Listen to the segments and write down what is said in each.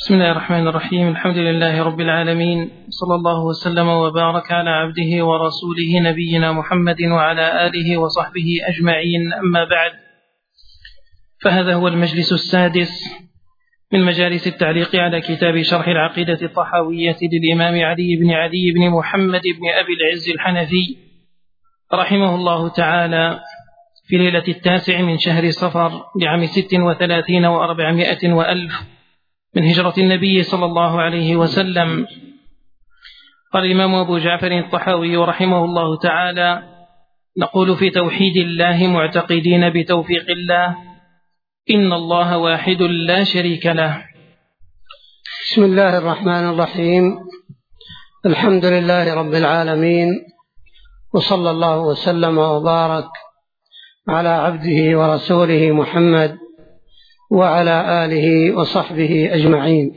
بسم الله الرحمن الرحيم. الحمد لله رب العالمين، صلى الله وسلم وبارك على عبده ورسوله نبينا محمد وعلى آله وصحبه أجمعين. أما بعد، فهذا هو المجلس السادس من مجالس التعليق على كتاب شرح العقيدة الطحاوية للإمام علي بن محمد بن أبي العز الحنفي رحمه الله تعالى، في ليلة 9 من شهر صفر لعام 36 و400 وألف من هجرة النبي صلى الله عليه وسلم. قال الإمام أبو جعفر الطحاوي رحمه الله تعالى: نقول في توحيد الله معتقدين بتوفيق الله إن الله واحد لا شريك له. بسم الله الرحمن الرحيم. الحمد لله رب العالمين، وصلى الله وسلم وبارك على عبده ورسوله محمد وعلى آله وصحبه أجمعين.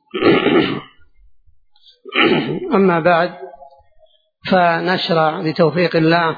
أما بعد، فنشرع بتوفيق الله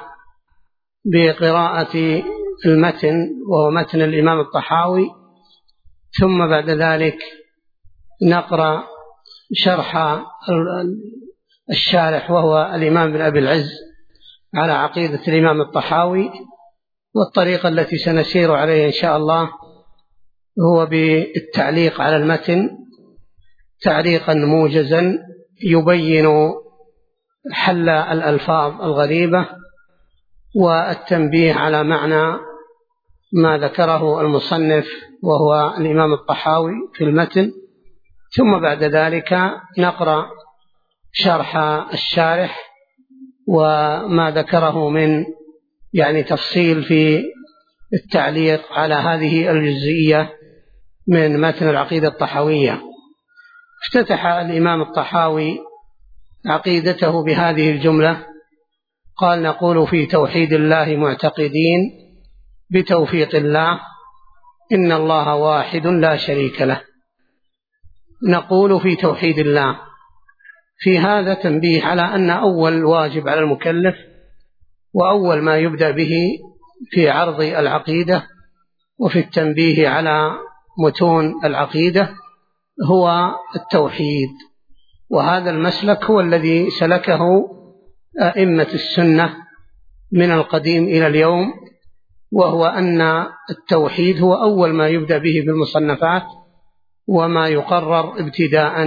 بقراءة المتن، وهو متن الإمام الطحاوي، ثم بعد ذلك نقرأ شرح الشارح وهو الإمام بن أبي العز على عقيدة الإمام الطحاوي. والطريقة التي سنسير عليها إن شاء الله هو بالتعليق على المتن تعليقا موجزا يبين حل الألفاظ الغريبة والتنبيه على معنى ما ذكره المصنف وهو الإمام الطحاوي في المتن، ثم بعد ذلك نقرأ شرح الشارح وما ذكره من تفصيل في التعليق على هذه الجزئية من متن العقيدة الطحاوية. افتتح الإمام الطحاوي عقيدته بهذه الجملة، قال: نقول في توحيد الله معتقدين بتوفيق الله إن الله واحد لا شريك له. نقول في توحيد الله، في هذا تنبيه على أن أول واجب على المكلف وأول ما يبدأ به في عرض العقيدة وفي التنبيه على متون العقيدة هو التوحيد. وهذا المسلك هو الذي سلكه أئمة السنة من القديم إلى اليوم، وهو أن التوحيد هو أول ما يبدأ به بالمصنفات وما يقرر ابتداء.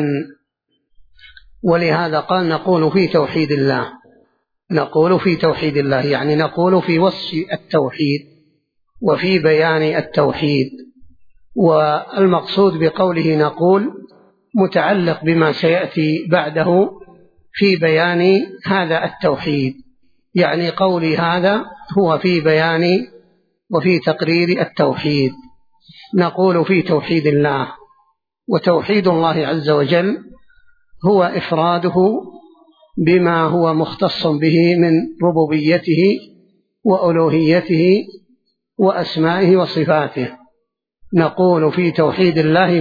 ولهذا قال: نقول في توحيد الله. نقول في توحيد الله يعني نقول في وصف التوحيد وفي بيان التوحيد. والمقصود بقوله نقول متعلق بما سيأتي بعده في بيان هذا التوحيد، يعني قولي هذا هو في بيان وفي تقرير التوحيد. نقول في توحيد الله، وتوحيد الله عز وجل هو إفراده بما هو مختص به من ربوبيته وألوهيته وأسمائه وصفاته. نقول في توحيد الله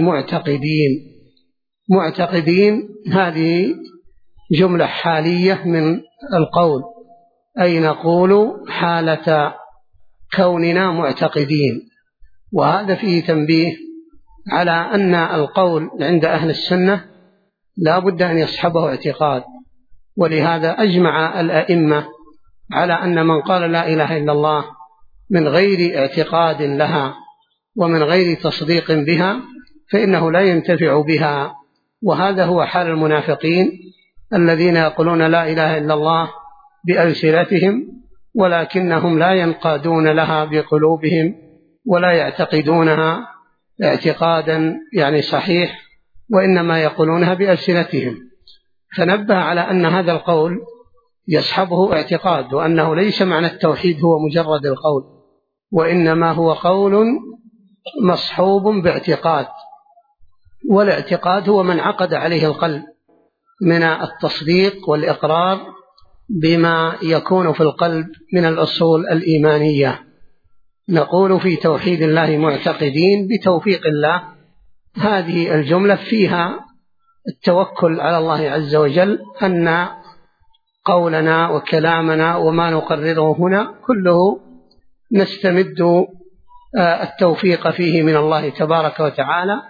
معتقدين هذه جملة حالية من القول، أي نقول حالة كوننا معتقدين. وهذا فيه تنبيه على أن القول عند أهل السنة لا بد أن يصحبه اعتقاد، ولهذا أجمع الأئمة على أن من قال لا إله إلا الله من غير اعتقاد لها ومن غير تصديق بها فإنه لا ينتفع بها. وهذا هو حال المنافقين الذين يقولون لا إله إلا الله بألسنتهم ولكنهم لا ينقادون لها بقلوبهم ولا يعتقدونها اعتقادا صحيح، وإنما يقولونها بألسنتهم. فنبه على أن هذا القول يصحبه اعتقاد، وأنه ليس معنى التوحيد هو مجرد القول، وإنما هو قول مصحوب باعتقاد. والاعتقاد هو من عقد عليه القلب من التصديق والإقرار بما يكون في القلب من الأصول الإيمانية. نقول في توحيد الله معتقدين بتوفيق الله، هذه الجملة فيها التوكل على الله عز وجل، أن قولنا وكلامنا وما نقرره هنا كله نستمد التوفيق فيه من الله تبارك وتعالى،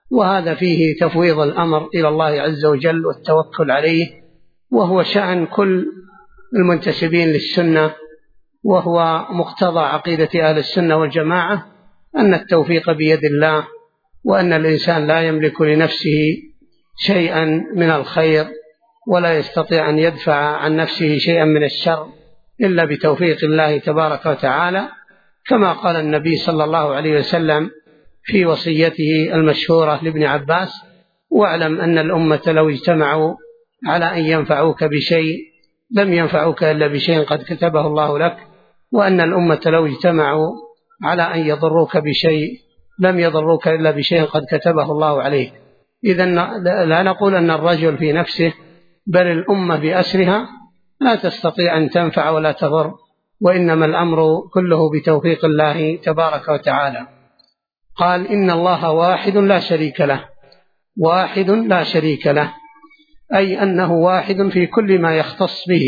وهذا فيه تفويض الأمر إلى الله عز وجل والتوكل عليه، وهو شأن كل المنتسبين للسنة، وهو مقتضى عقيدة أهل السنة والجماعة أن التوفيق بيد الله، وأن الإنسان لا يملك لنفسه شيئا من الخير ولا يستطيع أن يدفع عن نفسه شيئا من الشر إلا بتوفيق الله تبارك وتعالى، كما قال النبي صلى الله عليه وسلم في وصيته المشهورة لابن عباس: واعلم أن الأمة لو اجتمعوا على أن ينفعوك بشيء لم ينفعوك إلا بشيء قد كتبه الله لك، وأن الأمة لو اجتمعوا على أن يضروك بشيء لم يضروك إلا بشيء قد كتبه الله عليك. إذن لا نقول أن الرجل في نفسه، بل الأمة بأسرها لا تستطيع أن تنفع ولا تضر، وإنما الأمر كله بتوفيق الله تبارك وتعالى. قال: إن الله واحد لا شريك له. واحد لا شريك له، أي أنه واحد في كل ما يختص به،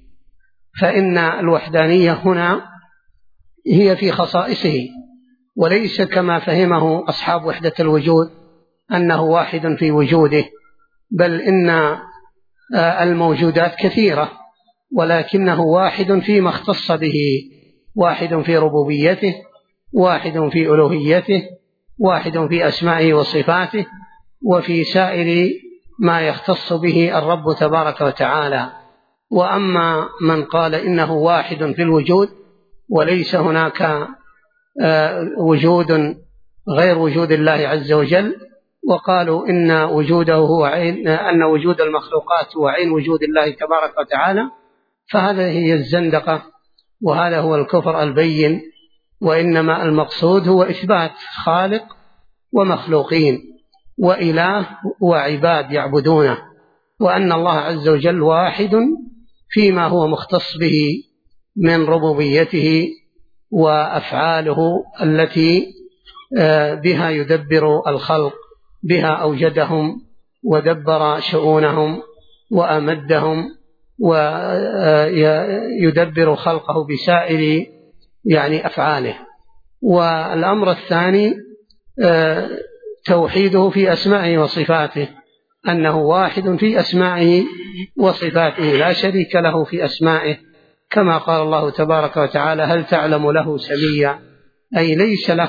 فإن الوحدانية هنا هي في خصائصه، وليس كما فهمه أصحاب وحدة الوجود أنه واحد في وجوده، بل إن الموجودات كثيرة، ولكنه واحد فيما اختص به، واحد في ربوبيته، واحد في ألوهيته، واحد في أسمائه وصفاته، وفي سائر ما يختص به الرب تبارك وتعالى. وأما من قال إنه واحد في الوجود وليس هناك وجود غير وجود الله عز وجل، وقالوا إن وجوده هو عين، أن وجود المخلوقات هو عين وجود الله تبارك وتعالى، فهذا هي الزندقة، وهذا هو الكفر البين. وإنما المقصود هو إثبات خالق ومخلوقين وإله وعباد يعبدونه، وأن الله عز وجل واحد فيما هو مختص به من ربوبيته وأفعاله التي بها يدبر الخلق، بها أوجدهم ودبر شؤونهم وأمدهم، ويدبر خلقه بسائر أفعاله. والأمر الثاني توحيده في أسمائه وصفاته، أنه واحد في أسمائه وصفاته لا شريك له في أسمائه، كما قال الله تبارك وتعالى: هل تعلم له سميا، أي ليس له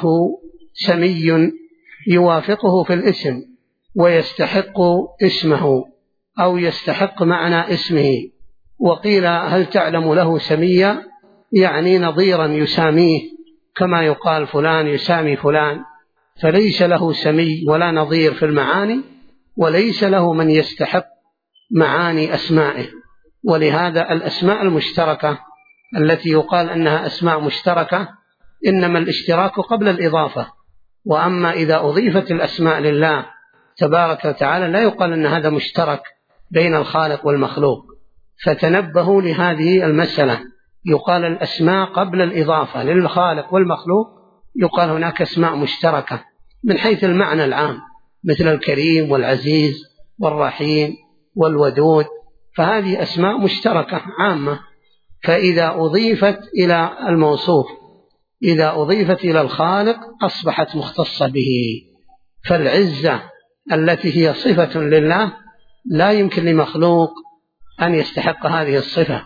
سمي يوافقه في الاسم ويستحق اسمه أو يستحق معنى اسمه. وقيل هل تعلم له سميا يعني نظيرا يساميه، كما يقال فلان يسامي فلان، فليس له سمي ولا نظير في المعاني، وليس له من يستحق معاني أسمائه. ولهذا الأسماء المشتركة التي يقال أنها أسماء مشتركة إنما الاشتراك قبل الإضافة، وأما إذا أضيفت الأسماء لله تبارك وتعالى لا يقال أن هذا مشترك بين الخالق والمخلوق. فتنبهوا لهذه المسألة، يقال الأسماء قبل الإضافة للخالق والمخلوق، يقال هناك أسماء مشتركة من حيث المعنى العام، مثل الكريم والعزيز والرحيم والودود، فهذه أسماء مشتركة عامة. فإذا أضيفت إلى الموصوف، إذا أضيفت إلى الخالق أصبحت مختصة به. فالعزة التي هي صفة لله لا يمكن لمخلوق أن يستحق هذه الصفة،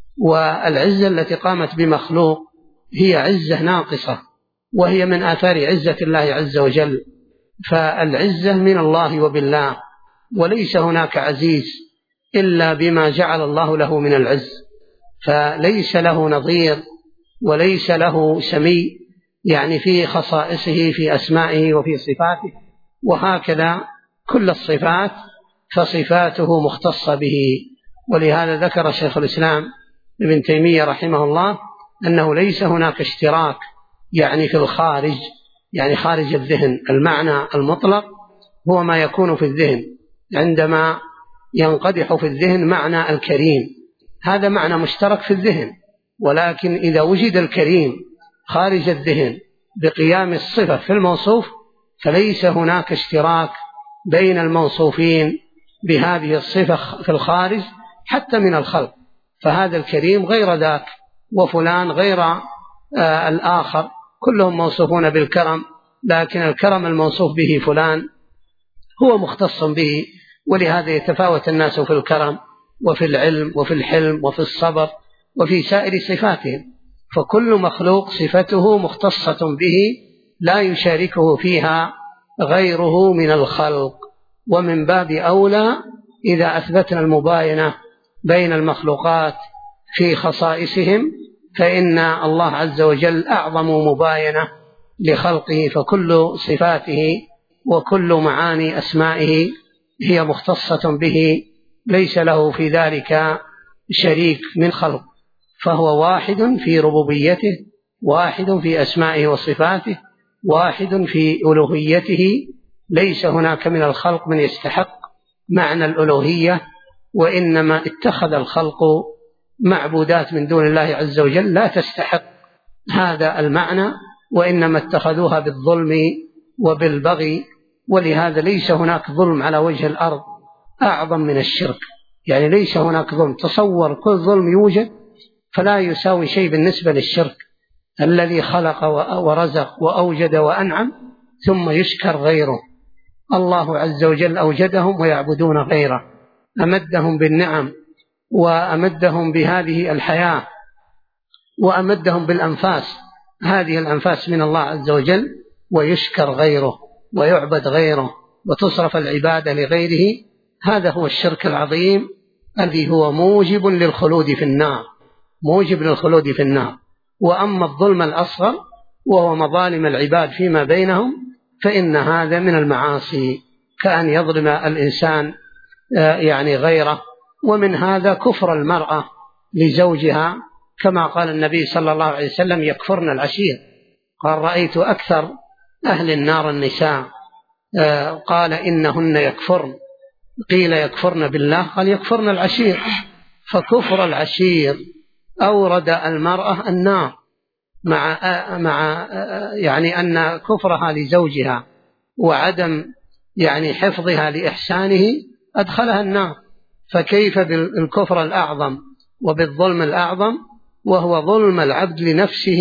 والعزة التي قامت بمخلوق هي عزة ناقصة، وهي من آثار عزة الله عز وجل. فالعزة من الله وبالله، وليس هناك عزيز إلا بما جعل الله له من العز، فليس له نظير وليس له سمي في خصائصه في أسمائه وفي صفاته. وهكذا كل الصفات فصفاته مختصة به. ولهذا ذكر شيخ الإسلام ابن تيمية رحمه الله أنه ليس هناك اشتراك في الخارج، خارج الذهن. المعنى المطلق هو ما يكون في الذهن عندما ينقدح في الذهن معنى الكريم، هذا معنى مشترك في الذهن. ولكن إذا وجد الكريم خارج الذهن بقيام الصفة في الموصوف فليس هناك اشتراك بين الموصوفين بهذه الصفة في الخارج حتى من الخلق، فهذا الكريم غير ذاك، وفلان غير الآخر، كلهم موصوفون بالكرم، لكن الكرم الموصوف به فلان هو مختص به، ولهذا يتفاوت الناس في الكرم وفي العلم وفي الحلم وفي الصبر وفي سائر صفاتهم، فكل مخلوق صفته مختصة به لا يشاركه فيها غيره من الخلق. ومن باب أولى إذا أثبتنا المباينة بين المخلوقات في خصائصهم، فإن الله عز وجل أعظم مباينة لخلقه، فكل صفاته وكل معاني أسمائه هي مختصة به، ليس له في ذلك شريك من خلق، فهو واحد في ربوبيته، واحد في أسمائه وصفاته، واحد في ألوهيته. ليس هناك من الخلق من يستحق معنى الألوهية، وإنما اتخذ الخلق معبودات من دون الله عز وجل لا تستحق هذا المعنى، وإنما اتخذوها بالظلم وبالبغي. ولهذا ليس هناك ظلم على وجه الأرض أعظم من الشرك، يعني ليس هناك ظلم. تصور كل ظلم يوجد فلا يساوي شيء بالنسبة للشرك الذي خلق ورزق وأوجد وأنعم ثم يشكر غيره. الله عز وجل أوجدهم ويعبدون غيره، أمدهم بالنعم وأمدهم بهذه الحياة وأمدهم بالأنفاس، هذه الأنفاس من الله عز وجل، ويشكر غيره ويعبد غيره وتصرف العبادة لغيره. هذا هو الشرك العظيم الذي هو موجب للخلود في النار، موجب للخلود في النار. وأما الظلم الأصغر وهو مظالم العباد فيما بينهم، فإن هذا من المعاصي، كأن يظلم الإنسان يعني غيره. ومن هذا كفر المرأة لزوجها، كما قال النبي صلى الله عليه وسلم: يكفرن العشير. قال: رأيت أكثر أهل النار النساء. قال: إنهن يكفرن. قيل: يكفرن بالله؟ قال: يكفرن العشير. فكفر العشير أورد المرأة النار، مع يعني أن كفرها لزوجها وعدم يعني حفظها لإحسانه أدخلها النار. فكيف بالكفر الأعظم وبالظلم الأعظم، وهو ظلم العبد لنفسه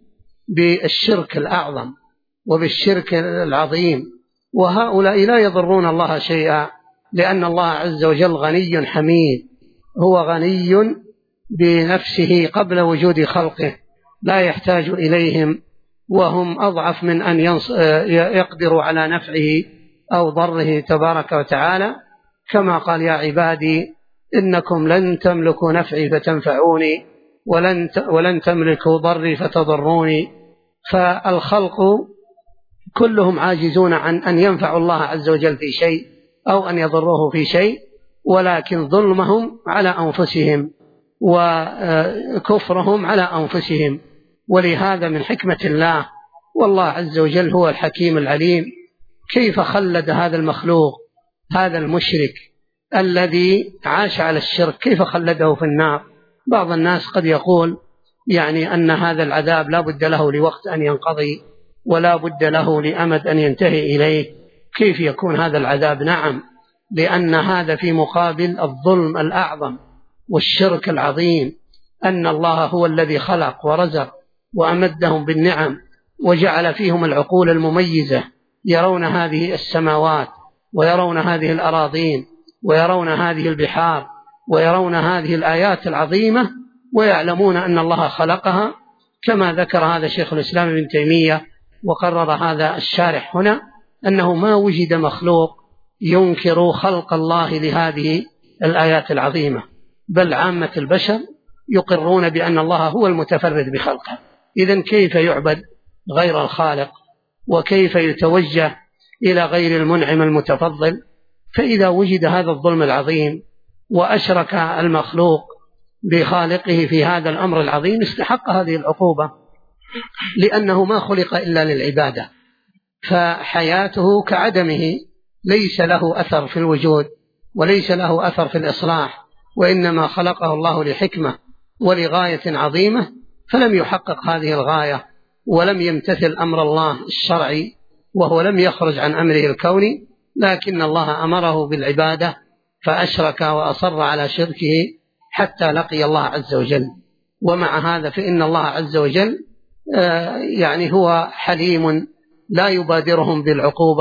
بالشرك الأعظم وبالشرك العظيم. وهؤلاء لا يضرون الله شيئا، لأن الله عز وجل غني حميد، هو غني بنفسه قبل وجود خلقه، لا يحتاج إليهم، وهم أضعف من أن يقدروا على نفعه أو ضره تبارك وتعالى، كما قال: يا عبادي إنكم لن تملكوا نفعي فتنفعوني ولن تملكوا ضري فتضروني. فالخلق كلهم عاجزون عن أن ينفعوا الله عز وجل في شيء أو أن يضروه في شيء، ولكن ظلمهم على أنفسهم وكفرهم على أنفسهم. ولهذا من حكمة الله، والله عز وجل هو الحكيم العليم، كيف خلد هذا المخلوق، هذا المشرك الذي عاش على الشرك، كيف خلده في النار. بعض الناس قد يقول يعني أن هذا العذاب لا بد له لوقت أن ينقضي ولا بد له لأمد أن ينتهي إليه. كيف يكون هذا العذاب؟ نعم، لأن هذا في مقابل الظلم الأعظم والشرك العظيم، أن الله هو الذي خلق ورزق وأمدهم بالنعم وجعل فيهم العقول المميزة، يرون هذه السماوات ويرون هذه الأراضين ويرون هذه البحار ويرون هذه الآيات العظيمة، ويعلمون أن الله خلقها، كما ذكر هذا شيخ الإسلام ابن تيمية وقرر هذا الشارح هنا، أنه ما وجد مخلوق ينكر خلق الله لهذه الآيات العظيمة، بل عامة البشر يقرون بأن الله هو المتفرد بخلقه. إذن كيف يعبد غير الخالق، وكيف يتوجه إلى غير المنعم المتفضل؟ فإذا وجد هذا الظلم العظيم وأشرك المخلوق بخالقه في هذا الأمر العظيم، استحق هذه العقوبة، لأنه ما خلق إلا للعبادة، فحياته كعدمه، ليس له أثر في الوجود وليس له أثر في الإصلاح، وإنما خلقه الله لحكمة ولغاية عظيمة، فلم يحقق هذه الغاية ولم يمتثل أمر الله الشرعي، وهو لم يخرج عن أمره الكوني، لكن الله أمره بالعبادة فأشرك وأصر على شركه حتى لقي الله عز وجل. ومع هذا فإن الله عز وجل يعني هو حليم لا يبادرهم بالعقوبة،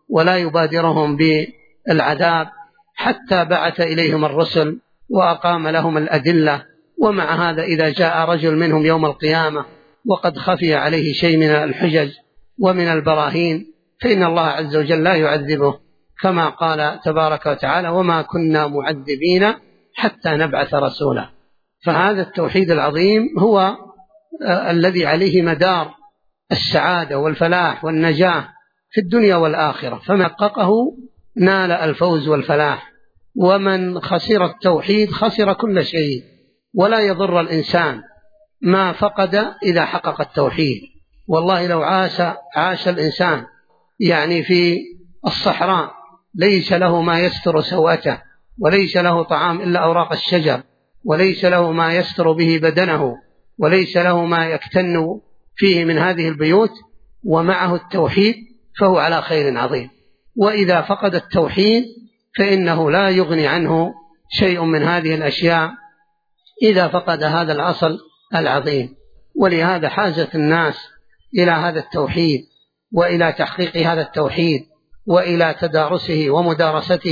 ولا يبادرهم بالعذاب حتى بعث إليهم الرسل وأقام لهم الأدلة. ومع هذا إذا جاء رجل منهم يوم القيامة وقد خفي عليه شيء من الحجج ومن البراهين فإن الله عز وجل لا يعذبه، كما قال تبارك وتعالى: وما كنا معذبين حتى نبعث رسولا. فهذا التوحيد العظيم هو الذي عليه مدار السعادة والفلاح والنجاة في الدنيا والآخرة، فمن حققه نال الفوز والفلاح، ومن خسر التوحيد خسر كل شيء. ولا يضر الإنسان ما فقد إذا حقق التوحيد. والله لو عاش الإنسان يعني في الصحراء ليس له ما يستر سوءته، وليس له طعام إلا أوراق الشجر، وليس له ما يستر به بدنه، وليس له ما يكتن فيه من هذه البيوت، ومعه التوحيد فهو على خير عظيم. وإذا فقد التوحيد فإنه لا يغني عنه شيء من هذه الأشياء إذا فقد هذا الأصل العظيم. ولهذا حاجة الناس إلى هذا التوحيد، وإلى تحقيق هذا التوحيد، وإلى تدارسه ومدارسته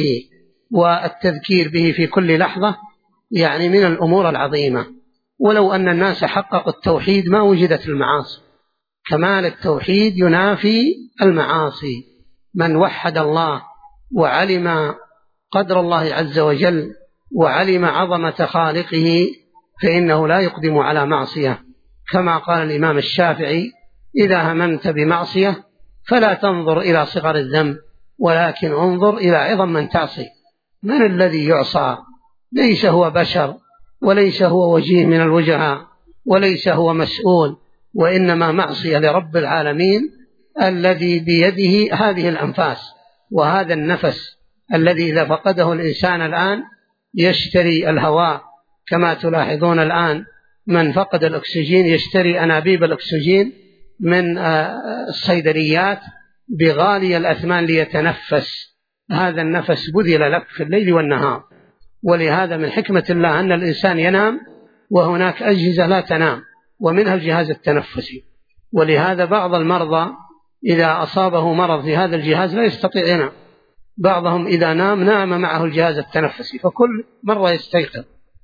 والتذكير به في كل لحظة، يعني من الأمور العظيمة. ولو أن الناس حققوا التوحيد ما وجدت المعاصي. كمال التوحيد ينافي المعاصي. من وحد الله وعلم قدر الله عز وجل وعلم عظمة خالقه فإنه لا يقدم على معصية، كما قال الإمام الشافعي: إذا هممت بمعصية فلا تنظر إلى صغر الذنب ولكن انظر إلى عظم من تعصي. من الذي يعصى؟ ليس هو بشر، وليس هو وجيه من الوجهاء، وليس هو مسؤول، وإنما معصية لرب العالمين الذي بيده هذه الأنفاس وهذا النفس الذي إذا فقده الإنسان الآن يشتري الهواء، كما تلاحظون الآن من فقد الأكسجين يشتري أنابيب الأكسجين من الصيدليات بغالي الأثمان ليتنفس. هذا النفس بذل لك في الليل والنهار. ولهذا من حكمة الله أن الإنسان ينام وهناك أجهزة لا تنام، ومنها الجهاز التنفسي. ولهذا بعض المرضى إذا أصابه مرض في هذا الجهاز لا يستطيع ينام، بعضهم إذا نام معه الجهاز التنفسي، فكل مرة يستيقظ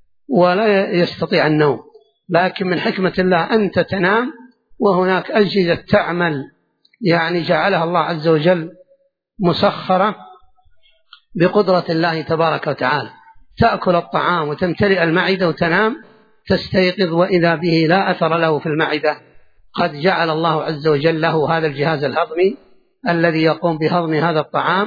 ولا يستطيع النوم. لكن من حكمة الله أنت تنام وهناك أجهزة تعمل، يعني جعلها الله عز وجل مسخرة بقدرة الله تبارك وتعالى، تأكل الطعام وتمتلئ المعدة وتنام، تستيقظ وإذا به لا أثر له في المعدة. قد جعل الله عز وجل له هذا الجهاز الهضمي الذي يقوم بهضم هذا الطعام،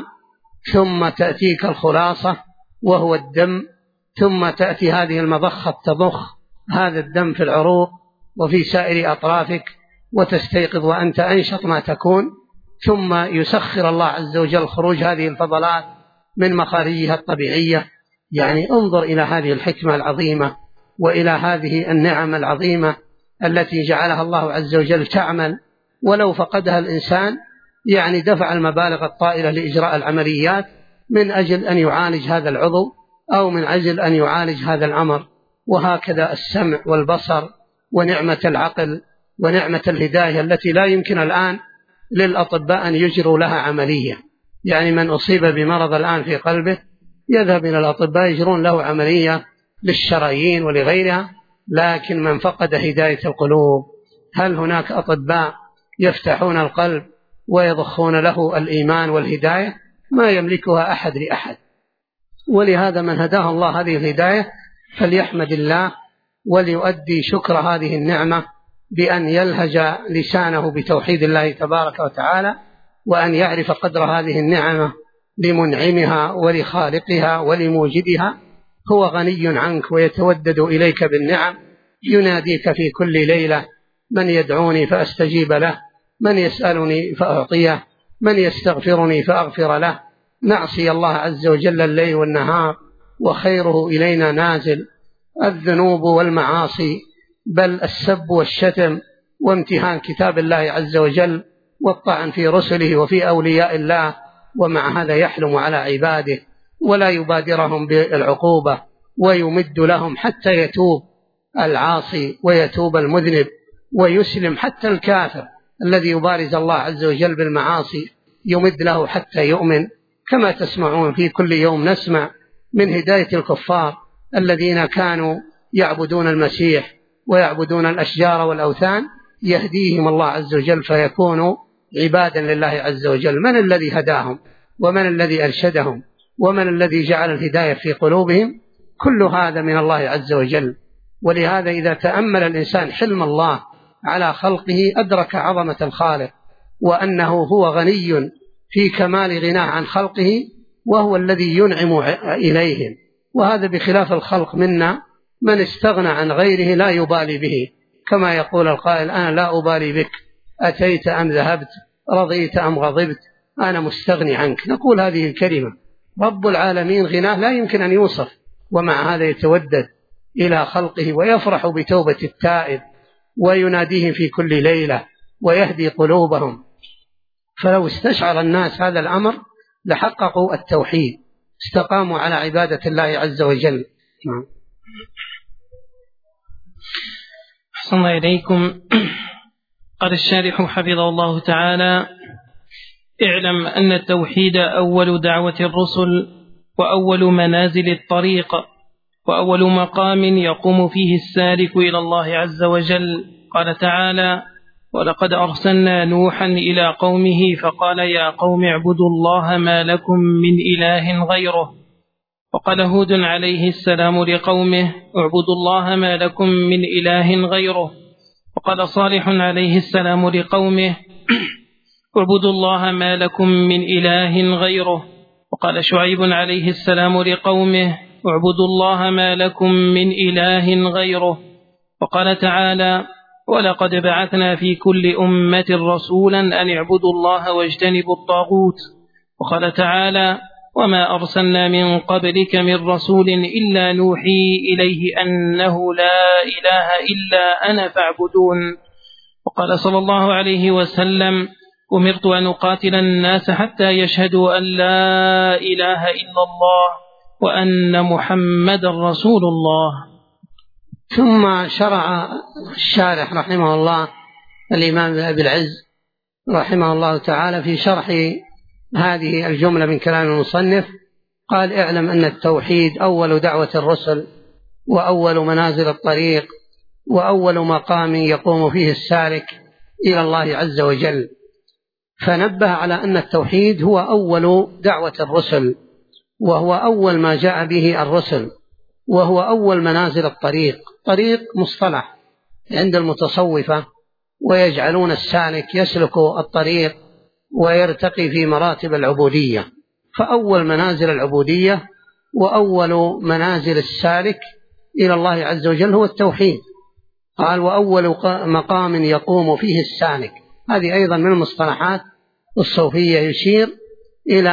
ثم تأتيك الخلاصة وهو الدم، ثم تأتي هذه المضخة تضخ هذا الدم في العروق وفي سائر أطرافك، وتستيقظ وأنت أنشط ما تكون. ثم يسخر الله عز وجل خروج هذه الفضلات من مخارجها الطبيعية. يعني انظر إلى هذه الحكمة العظيمة وإلى هذه النعم العظيمة التي جعلها الله عز وجل تعمل. ولو فقدها الإنسان يعني دفع المبالغ الطائلة لإجراء العمليات من أجل أن يعالج هذا العضو أو من أجل أن يعالج هذا الأمر. وهكذا السمع والبصر ونعمة العقل ونعمة الهداية التي لا يمكن الآن للأطباء أن يجروا لها عملية. يعني من أصيب بمرض الآن في قلبه يذهب إلى الأطباء يجرون له عملية للشرايين ولغيرها، لكن من فقد هداية القلوب هل هناك أطباء يفتحون القلب ويضخون له الإيمان والهداية؟ ما يملكها أحد لأحد. ولهذا من هداه الله هذه الهداية فليحمد الله وليؤدي شكر هذه النعمة بأن يلهج لسانه بتوحيد الله تبارك وتعالى، وأن يعرف قدر هذه النعمة لمنعمها ولخالقها ولموجدها. هو غني عنك ويتودد إليك بالنعم، يناديك في كل ليلة: من يدعوني فأستجيب له، من يسألني فأعطيه، من يستغفرني فأغفر له. نعصي الله عز وجل الليل والنهار وخيره إلينا نازل. الذنوب والمعاصي بل السب والشتم وامتهان كتاب الله عز وجل والطعن في رسله وفي أولياء الله، ومع هذا يحلم على عباده ولا يبادرهم بالعقوبة، ويمد لهم حتى يتوب العاصي ويتوب المذنب ويسلم حتى الكافر الذي يبارز الله عز وجل بالمعاصي، يمد له حتى يؤمن، كما تسمعون في كل يوم نسمع من هداية الكفار الذين كانوا يعبدون المسيح ويعبدون الأشجار والأوثان، يهديهم الله عز وجل فيكونوا عبادا لله عز وجل. من الذي هداهم ومن الذي أرشدهم ومن الذي جعل الهداية في قلوبهم؟ كل هذا من الله عز وجل. ولهذا إذا تأمل الإنسان حلم الله على خلقه أدرك عظمة الخالق، وأنه هو غني في كمال غناه عن خلقه، وهو الذي ينعم إليهم. وهذا بخلاف الخلق منا، من استغنى عن غيره لا يبالي به، كما يقول القائل: أنا لا أبالي بك، أتيت أم ذهبت، رضيت أم غضبت، أنا مستغني عنك. نقول هذه الكلمة. رب العالمين غناه لا يمكن أن يوصف، ومع هذا يتودد إلى خلقه ويفرح بتوبة التائب ويناديهم في كل ليلة ويهدي قلوبهم. فلو استشعر الناس هذا الأمر لحققوا التوحيد، استقاموا على عبادة الله عز وجل. أحسن الله إليكم. قال الشارح حفظه الله تعالى: اعلم أن التوحيد أول دعوة الرسل، وأول منازل الطريق، وأول مقام يقوم فيه السالك إلى الله عز وجل. قال تعالى: ولقد أرسلنا نوحا إلى قومه فقال يا قوم اعبدوا الله ما لكم من إله غيره. وقال هود عليه السلام لقومه اعبدوا الله ما لكم من إله غيره. وقال صالح عليه السلام لقومه اعبدوا الله ما لكم من إله غيره. وقال شعيب عليه السلام لقومه اعبدوا الله ما لكم من إله غيره. وقال تعالى: ولقد بعثنا في كل أمة رسولا أن اعبدوا الله واجتنبوا الطاغوت. وقال تعالى: وما أرسلنا من قبلك من رسول إلا نوحي إليه أنه لا إله إلا أنا فاعبدون. وقال صلى الله عليه وسلم: أمرت أن أقاتل الناس حتى يشهدوا أن لا إله إلا الله وأن محمد رسول الله. ثم شرع الشارح رحمه الله الإمام أبي العز رحمه الله تعالى في شرح هذه الجملة من كلام المصنف، قال: اعلم أن التوحيد أول دعوة الرسل، وأول منازل الطريق، وأول مقام يقوم فيه السالك إلى الله عز وجل. فنبه على أن التوحيد هو أول دعوة الرسل، وهو أول ما جاء به الرسل، وهو أول منازل الطريق. طريق مصطلح عند المتصوفة، ويجعلون السالك يسلك الطريق ويرتقي في مراتب العبودية. فأول منازل العبودية وأول منازل السالك إلى الله عز وجل هو التوحيد. قال: وأول مقام يقوم فيه السالك. هذه أيضا من المصطلحات الصوفية، يشير إلى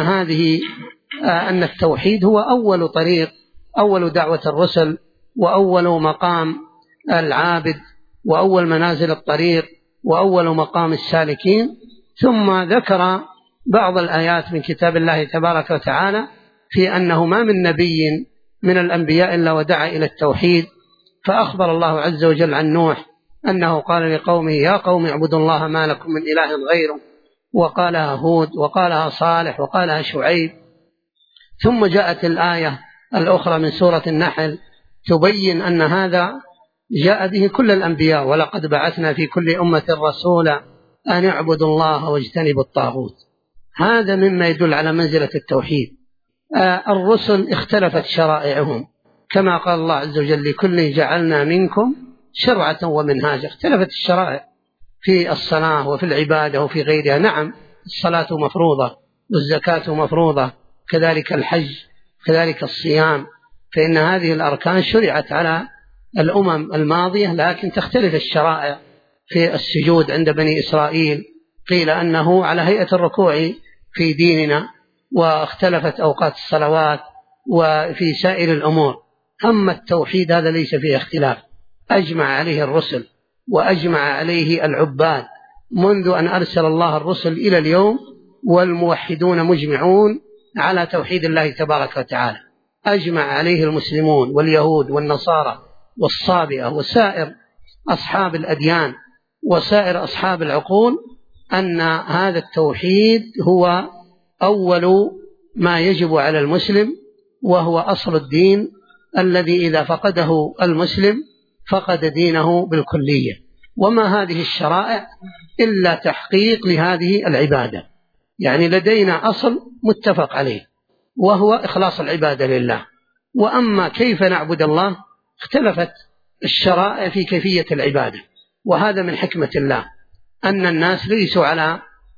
أن التوحيد هو أول طريق، أول دعوة الرسل، وأول مقام العابد، وأول منازل الطريق، وأول مقام السالكين. ثم ذكر بعض الآيات من كتاب الله تبارك وتعالى في أنه ما من نبي من الأنبياء إلا ودعا إلى التوحيد. فأخبر الله عز وجل عن نوح أنه قال لقومه يا قوم اعبدوا الله ما لكم من إله غيره، وقالها هود، وقالها صالح، وقالها شعيب. ثم جاءت الآية الأخرى من سورة النحل تبين أن هذا جاء به كل الأنبياء: ولقد بعثنا في كل أمة رسولا أن اعبدوا الله واجتنبوا الطاغوت. هذا مما يدل على منزلة التوحيد. الرسل اختلفت شرائعهم، كما قال الله عز وجل: لكل جعلنا منكم شرعة ومنهاجا. اختلفت الشرائع في الصلاة وفي العبادة وفي غيرها. نعم، الصلاة مفروضة، والزكاة مفروضة، كذلك الحج، كذلك الصيام، فإن هذه الأركان شرعت على الأمم الماضية، لكن تختلف الشرائع. في السجود عند بني إسرائيل قيل أنه على هيئة الركوع في ديننا، واختلفت أوقات الصلوات وفي سائر الأمور. أما التوحيد هذا ليس فيه اختلاف، أجمع عليه الرسل وأجمع عليه العباد منذ أن أرسل الله الرسل إلى اليوم، والموحدون مجمعون على توحيد الله تبارك وتعالى. أجمع عليه المسلمون واليهود والنصارى والصابئة وسائر أصحاب الأديان وسائر أصحاب العقول، أن هذا التوحيد هو أول ما يجب على المسلم، وهو أصل الدين الذي إذا فقده المسلم فقد دينه بالكلية. وما هذه الشرائع إلا تحقيق لهذه العبادة، يعني لدينا أصل متفق عليه وهو إخلاص العبادة لله. وأما كيف نعبد الله اختلفت الشرائع في كيفية العبادة، وهذا من حكمة الله أن الناس ليسوا على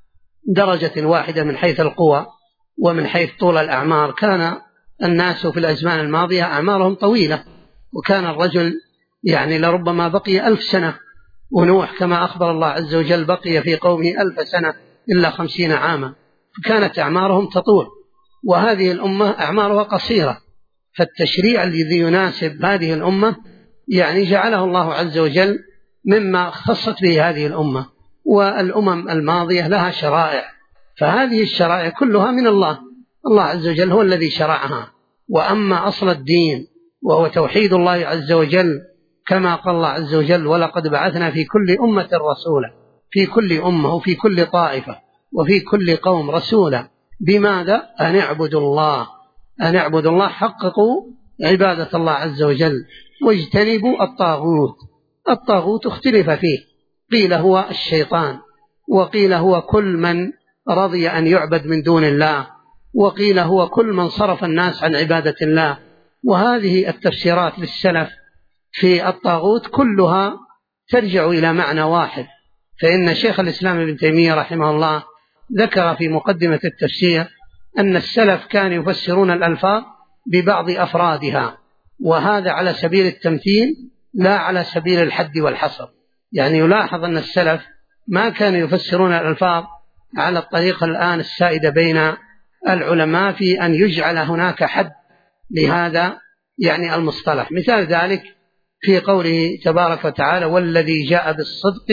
درجة واحدة من حيث القوى ومن حيث طول الأعمار. كان الناس في الأزمان الماضية أعمارهم طويلة، وكان الرجل يعني لربما بقي 1000 سنة، ونوح كما أخبر الله عز وجل بقي في قومه 1000 سنة إلا 50 عاما، فكانت أعمارهم تطول، وهذه الأمة أعمارها قصيرة. فالتشريع الذي يناسب هذه الأمة يعني جعله الله عز وجل مما خصت به هذه الأمة. والأمم الماضية لها شرائع، فهذه الشرائع كلها من الله، الله عز وجل هو الذي شرعها. وأما أصل الدين وهو توحيد الله عز وجل كما قال الله عز وجل: ولقد بعثنا في كل أمة رسولا، في كل أمة وفي كل طائفة وفي كل قوم رسولا. بماذا؟ أن اعبدوا الله، أن اعبدوا الله، حققوا عبادة الله عز وجل واجتنبوا الطاغوت. الطاغوت اختلف فيه، قيل هو الشيطان، وقيل هو كل من رضي أن يعبد من دون الله، وقيل هو كل من صرف الناس عن عبادة الله. وهذه التفسيرات للسلف في الطاغوت كلها ترجع إلى معنى واحد. فإن شيخ الإسلام ابن تيمية رحمه الله ذكر في مقدمة التفسير أن السلف كانوا يفسرون الألفاظ ببعض أفرادها، وهذا على سبيل التمثيل لا على سبيل الحد والحصر. يعني يلاحظ أن السلف ما كانوا يفسرون الألفاظ على الطريقة الآن السائدة بين العلماء في أن يجعل هناك حد لهذا يعني المصطلح. مثال ذلك في قوله تبارك وتعالى: والذي جاء بالصدق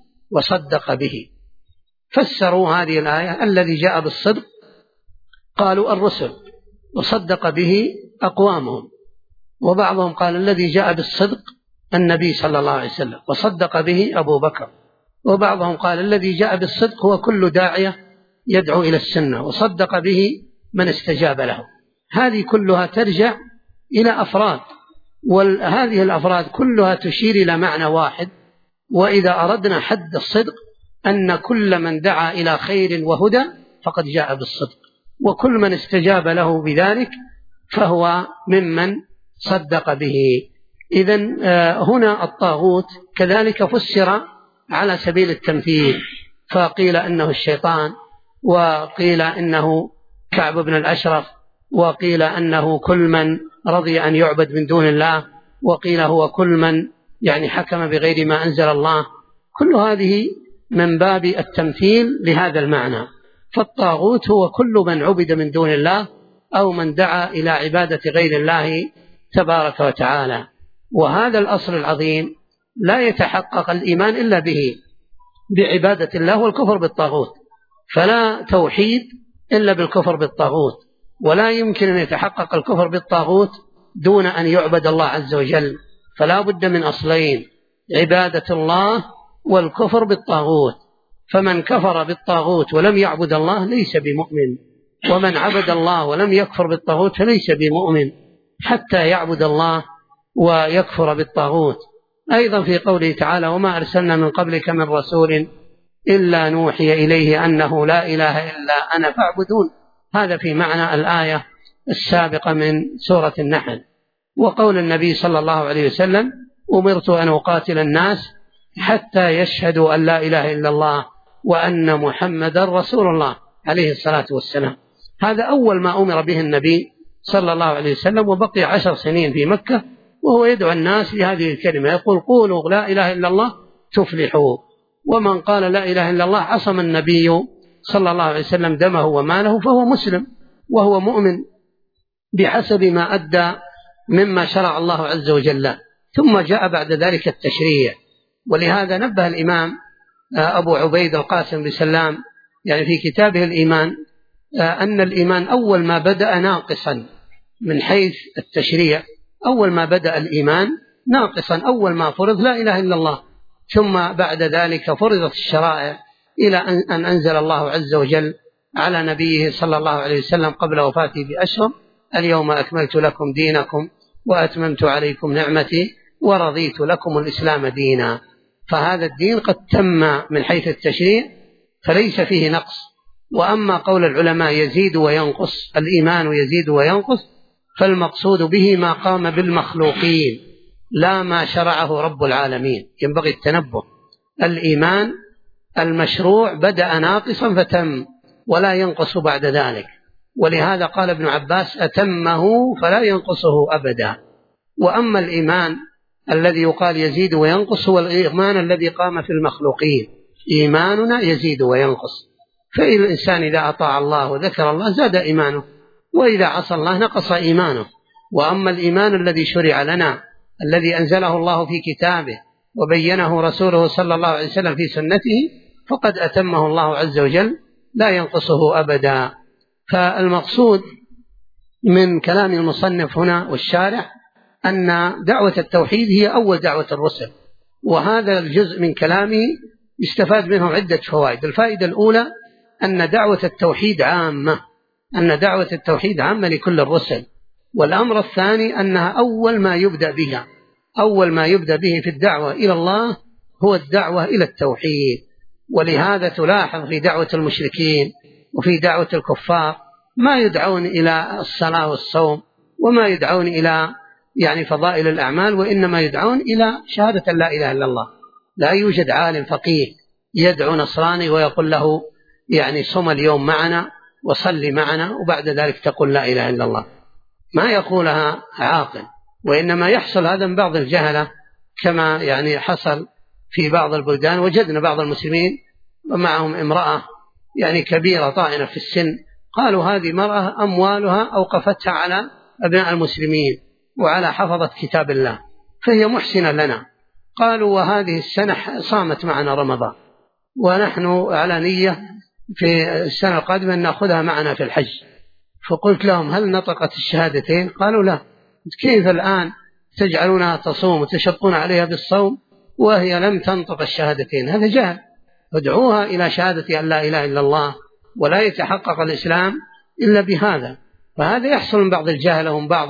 وصدق به. فسروا هذه الآية: الذي جاء بالصدق قالوا الرسل، وصدق به أقوامهم. وبعضهم قال الذي جاء بالصدق النبي صلى الله عليه وسلم، وصدق به أبو بكر. وبعضهم قال الذي جاء بالصدق هو كل داعية يدعو إلى السنة، وصدق به من استجاب له. هذه كلها ترجع إلى أفراد، وهذه الأفراد كلها تشير إلى معنى واحد. وإذا أردنا حد الصدق أن كل من دعا إلى خير وهدى فقد جاء بالصدق، وكل من استجاب له بذلك فهو ممن صدق به. إذن هنا الطاغوت كذلك فسر على سبيل التمثيل، فقيل إنه الشيطان، وقيل إنه كعب بن الأشرف، وقيل أنه كل من رضي أن يعبد من دون الله، وقيل هو كل من يعني حكم بغير ما أنزل الله. كل هذه من باب التمثيل لهذا المعنى. فالطاغوت هو كل من عبد من دون الله أو من دعا إلى عبادة غير الله تبارك وتعالى. وهذا الأصل العظيم لا يتحقق الإيمان إلا به، بعبادة الله والكفر بالطاغوت. فلا توحيد إلا بالكفر بالطاغوت، ولا يمكن أن يتحقق الكفر بالطاغوت دون أن يعبد الله عز وجل. فلا بد من أصلين: عبادة الله والكفر بالطاغوت. فمن كفر بالطاغوت ولم يعبد الله ليس بمؤمن، ومن عبد الله ولم يكفر بالطاغوت فليس بمؤمن حتى يعبد الله ويكفر بالطاغوت. أيضا في قوله تعالى: وما أرسلنا من قبلك من رسول إلا نوحي إليه أنه لا إله إلا أنا فاعبدون. هذا في معنى الآية السابقة من سورة النحل. وقول النبي صلى الله عليه وسلم: أمرت أن أقاتل الناس حتى يشهدوا أن لا إله إلا الله وأن محمدا رسول الله عليه الصلاة والسلام. هذا أول ما أمر به النبي صلى الله عليه وسلم، وبقي 10 سنين في مكة وهو يدعو الناس لهذه الكلمة، يقول: قولوا لا إله إلا الله تفلحوا. ومن قال لا إله إلا الله عصم النبي صلى الله عليه وسلم دمه وماله، فهو مسلم وهو مؤمن بحسب ما أدى مما شرع الله عز وجل. ثم جاء بعد ذلك التشريع. ولهذا نبه الإمام أبو عبيد القاسم بن سلام يعني في كتابه الإيمان أن الإيمان أول ما بدأ ناقصا من حيث التشريع. أول ما بدأ الإيمان ناقصا، أول ما فرض لا إله إلا الله، ثم بعد ذلك فرضت الشرائع إلى أن أنزل الله عز وجل على نبيه صلى الله عليه وسلم قبل وفاته بأشهر: اليوم أكملت لكم دينكم وأتممت عليكم نعمتي ورضيت لكم الإسلام دينا. فهذا الدين قد تم من حيث التشريع فليس فيه نقص. وأما قول العلماء يزيد وينقص، الإيمان يزيد وينقص، فالمقصود به ما قام بالمخلوقين لا ما شرعه رب العالمين. ينبغي التنبه، الإيمان المشروع بدأ ناقصا فتم ولا ينقص بعد ذلك، ولهذا قال ابن عباس: أتمه فلا ينقصه أبدا. وأما الإيمان الذي يقال يزيد وينقص هو الإيمان الذي قام في المخلوقين. إيماننا يزيد وينقص، فإن الإنسان إذا أطاع الله وذكر الله زاد إيمانه، وإذا عصى الله نقص إيمانه. وأما الإيمان الذي شرع لنا الذي أنزله الله في كتابه وبينه رسوله صلى الله عليه وسلم في سنته فقد أتمه الله عز وجل لا ينقصه أبدا. فالمقصود من كلام المصنف هنا والشارح أن دعوة التوحيد هي أول دعوة الرسل، وهذا الجزء من كلامه يستفاد منه عدة فوائد. الفائدة الأولى أن دعوة التوحيد عامة، أن دعوة التوحيد عامة لكل الرسل. والأمر الثاني أنها أول ما يبدأ بها، أول ما يبدأ به في الدعوة إلى الله هو الدعوة إلى التوحيد. ولهذا تلاحظ في دعوة المشركين وفي دعوة الكفار ما يدعون إلى الصلاة والصوم وما يدعون إلى فضائل الأعمال، وإنما يدعون إلى شهادة لا إله إلا الله. لا يوجد عالم فقيه يدعو نصراني ويقول له صم اليوم معنا وصلي معنا وبعد ذلك تقول لا إله إلا الله، ما يقولها عاقل. وإنما يحصل هذا من بعض الجهلة كما حصل في بعض البلدان. وجدنا بعض المسلمين ومعهم امرأة كبيرة طائنة في السن، قالوا هذه مرأة أموالها أوقفتها على أبناء المسلمين وعلى حفظة كتاب الله فهي محسنة لنا. قالوا وهذه السنة صامت معنا رمضان ونحن على نية في السنة القادمة أن نأخذها معنا في الحج. فقلت لهم هل نطقت الشهادتين؟ قالوا لا. كيف الآن تجعلونها تصوم وتشقون عليها بالصوم وهي لم تنطق الشهادتين؟ هذا جهل. ادعوها إلى شهادة أن لا إله إلا الله، ولا يتحقق الإسلام إلا بهذا. فهذا يحصل من بعض الجهل ومن بعض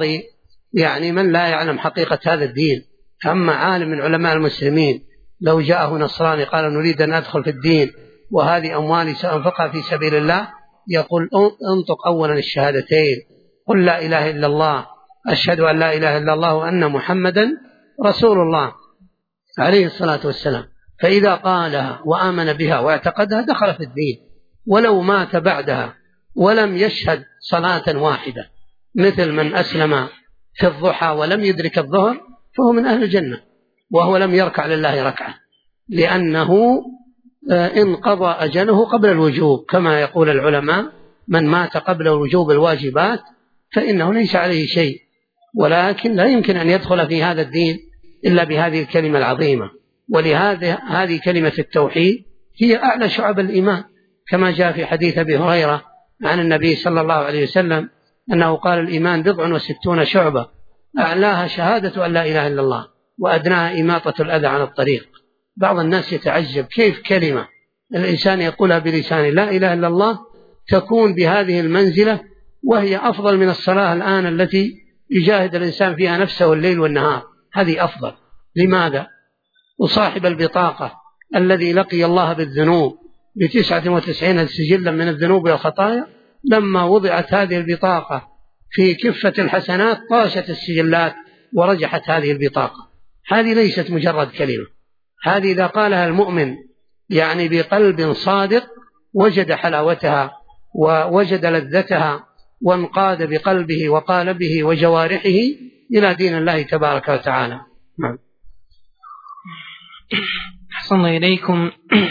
من لا يعلم حقيقة هذا الدين. أما عالم من علماء المسلمين لو جاءه نصراني قال نريد أن أدخل في الدين وهذه أموالي سأنفقها في سبيل الله، يقول انطق أولا الشهادتين، قل لا إله إلا الله، أشهد أن لا إله إلا الله وأن محمدا رسول الله عليه الصلاة والسلام. فإذا قالها وآمن بها واعتقدها دخل في الدين، ولو مات بعدها ولم يشهد صلاة واحدة مثل من أسلم في الضحى ولم يدرك الظهر فهو من أهل الجنة، وهو لم يركع لله ركعة، لأنه انقضى أجله قبل الوجوب. كما يقول العلماء من مات قبل وجوب الواجبات فإنه ليس عليه شيء، ولكن لا يمكن أن يدخل في هذا الدين إلا بهذه الكلمة العظيمة. ولهذا هذه كلمة التوحيد هي أعلى شعب الإيمان، كما جاء في حديث أبي هريرة عن النبي صلى الله عليه وسلم أنه قال الإيمان 69 شعبة، أعلاها شهادة أن لا إله إلا الله وأدناها إماطة الأذى عن الطريق. بعض الناس يتعجب كيف كلمة الإنسان يقولها بلسانه لا إله إلا الله تكون بهذه المنزلة، وهي أفضل من الصلاة الآن التي يجاهد الإنسان فيها نفسه الليل والنهار، هذه أفضل. لماذا؟ وصاحب البطاقة الذي لقي الله بالذنوب ب99 سجلا من الذنوب والخطايا، لما وضعت هذه البطاقة في كفة الحسنات طاشت السجلات ورجحت هذه البطاقة. هذه ليست مجرد كلمة، هذه إذا قالها المؤمن بقلب صادق وجد حلاوتها ووجد لذتها وانقاد بقلبه وقالبه وجوارحه إلى دين الله تبارك وتعالى. أحسن إليكم.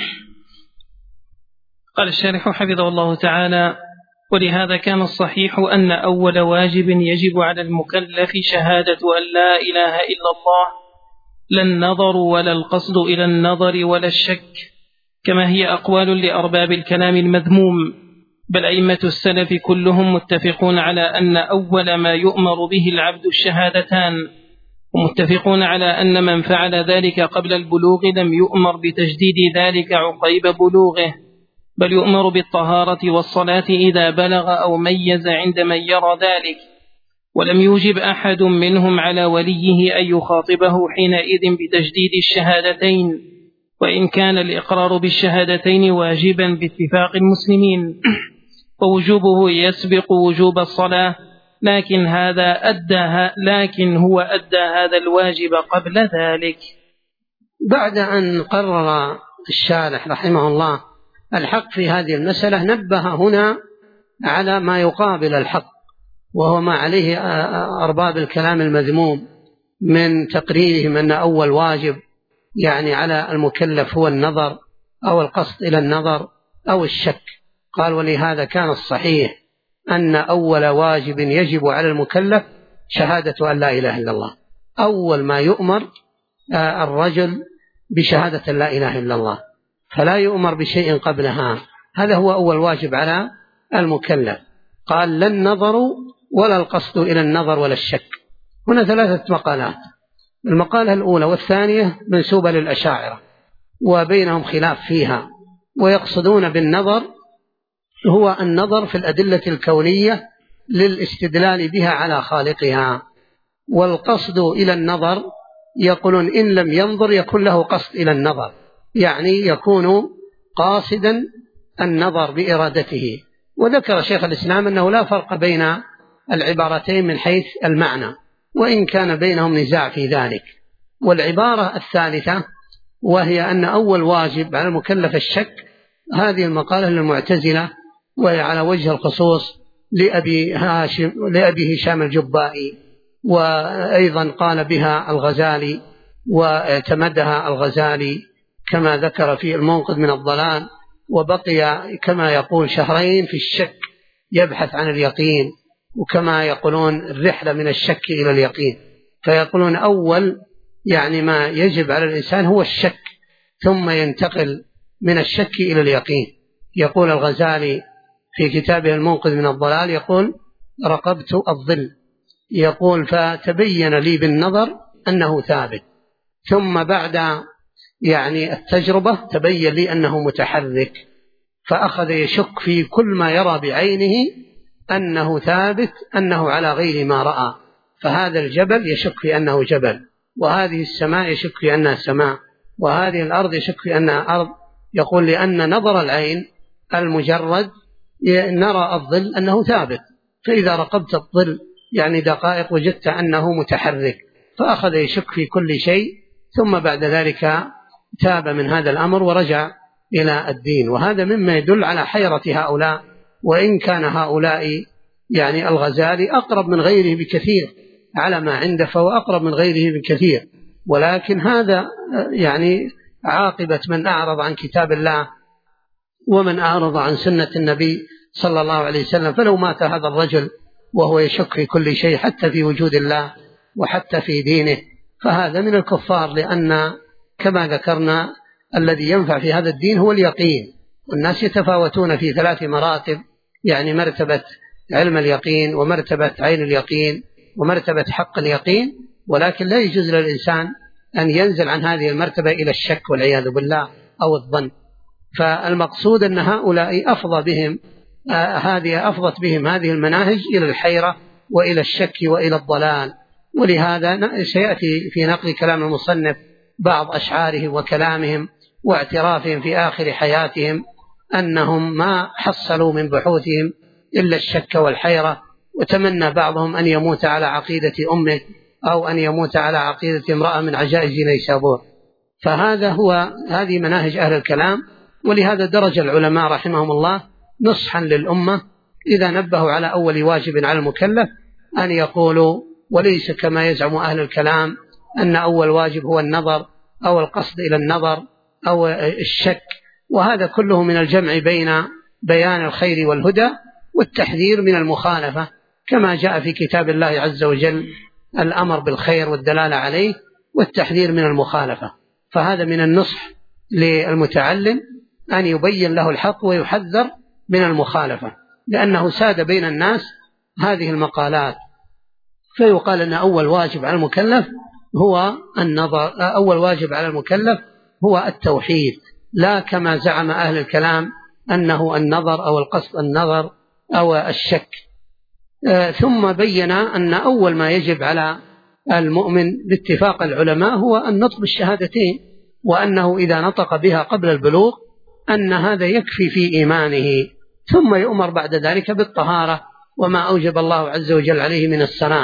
قال الشارح حفظه الله تعالى: ولهذا كان الصحيح أن أول واجب يجب على المكلف شهادة أن لا إله إلا الله، لا النظر ولا القصد إلى النظر ولا الشك، كما هي أقوال لأرباب الكلام المذموم. بل أئمة السلف كلهم متفقون على أن أول ما يؤمر به العبد الشهادتان، ومتفقون على أن من فعل ذلك قبل البلوغ لم يؤمر بتجديد ذلك عقيب بلوغه، بل يؤمر بالطهارة والصلاة إذا بلغ أو ميز عند من يرى ذلك، ولم يوجب أحد منهم على وليه أن يخاطبه حينئذ بتجديد الشهادتين، وإن كان الإقرار بالشهادتين واجبا باتفاق المسلمين ووجوبه يسبق وجوب الصلاة، لكن هو أدى هذا الواجب قبل ذلك. بعد أن قرر الشارح رحمه الله الحق في هذه المسألة، نبه هنا على ما يقابل الحق، وهو ما عليه أرباب الكلام المذموم من تقريرهم أن أول واجب يعني على المكلف هو النظر أو القصد إلى النظر أو الشك. قال: ولهذا كان الصحيح أن أول واجب يجب على المكلف شهادة أن لا إله إلا الله. أول ما يؤمر الرجل بشهادة لا إله إلا الله، فلا يؤمر بشيء قبلها. هذا هو أول واجب على المكلف. قال: لا النظر ولا القصد إلى النظر ولا الشك. هنا ثلاثة مقالات. المقالة الأولى والثانية منسوبة للأشاعرة وبينهم خلاف فيها، ويقصدون بالنظر هو النظر في الأدلة الكونية للاستدلال بها على خالقها، والقصد إلى النظر يقولون إن لم ينظر يكون له قصد إلى النظر، يعني يكون قاصدا النظر بإرادته. وذكر شيخ الإسلام أنه لا فرق بين العبارتين من حيث المعنى، وإن كان بينهم نزاع في ذلك. والعبارة الثالثة وهي أن أول واجب على المكلف الشك، هذه المقالة للمعتزلة، وهي على وجه الخصوص لأبي هشام الجبائي، وأيضا قال بها الغزالي واعتمدها الغزالي كما ذكر في المنقذ من الضلال، وبقي كما يقول شهرين في الشك يبحث عن اليقين، وكما يقولون الرحلة من الشك إلى اليقين. فيقولون أول يعني ما يجب على الإنسان هو الشك، ثم ينتقل من الشك إلى اليقين. يقول الغزالي في كتابه المنقذ من الضلال، يقول: رقبت الظل، يقول فتبين لي بالنظر أنه ثابت، ثم بعد يعني التجربة تبين لي أنه متحرك، فأخذ يشك في كل ما يرى بعينه أنه ثابت، أنه على غير ما رأى. فهذا الجبل يشك في أنه جبل، وهذه السماء يشك في أنها سماء، وهذه الأرض يشك في أنها أرض. يقول: لأن نظر العين المجرد نرى الظل أنه ثابت، فإذا رقبت الظل يعني دقائق وجدت أنه متحرك، فأخذ يشك في كل شيء، ثم بعد ذلك تاب من هذا الأمر ورجع إلى الدين. وهذا مما يدل على حيرة هؤلاء، وإن كان هؤلاء يعني الغزالي أقرب من غيره بكثير على ما عنده، فهو أقرب من غيره بكثير، ولكن هذا يعني عاقبة من أعرض عن كتاب الله ومن أعرض عن سنة النبي صلى الله عليه وسلم. فلو مات هذا الرجل وهو يشك في كل شيء حتى في وجود الله وحتى في دينه، فهذا من الكفار، لأن كما ذكرنا الذي ينفع في هذا الدين هو اليقين. والناس يتفاوتون في 3 مراتب، يعني مرتبة علم اليقين، ومرتبة عين اليقين، ومرتبة حق اليقين، ولكن لا يجوز للإنسان أن ينزل عن هذه المرتبة إلى الشك والعياذ بالله أو الظن. فالمقصود أن هؤلاء أفضت بهم هذه المناهج إلى الحيرة وإلى الشك وإلى الضلال. ولهذا سيأتي في نقل كلام المصنف بعض أشعاره وكلامهم واعترافهم في آخر حياتهم أنهم ما حصلوا من بحوثهم إلا الشك والحيرة، وتمنى بعضهم أن يموت على عقيدة أمه أو أن يموت على عقيدة امرأة من عجائز نيسابور. هذه مناهج أهل الكلام. ولهذا درج العلماء رحمهم الله نصحا للأمة إذا نبهوا على أول واجب على المكلف أن يقولوا: وليس كما يزعم أهل الكلام أن أول واجب هو النظر أو القصد إلى النظر أو الشك. وهذا كله من الجمع بين بيان الخير والهدى والتحذير من المخالفة، كما جاء في كتاب الله عز وجل الأمر بالخير والدلالة عليه والتحذير من المخالفة. فهذا من النصح للمتعلم أن يبين له الحق ويحذر من المخالفة، لأنه ساد بين الناس هذه المقالات، فيقال أن أول واجب على المكلف هو النظر. أول واجب على المكلف هو التوحيد، لا كما زعم أهل الكلام أنه النظر أو القصد النظر أو الشك. ثم بين أن أول ما يجب على المؤمن باتفاق العلماء هو النطق بالشهادتين، وأنه إذا نطق بها قبل البلوغ أن هذا يكفي في إيمانه، ثم يؤمر بعد ذلك بالطهارة وما أوجب الله عز وجل عليه من الصلاة.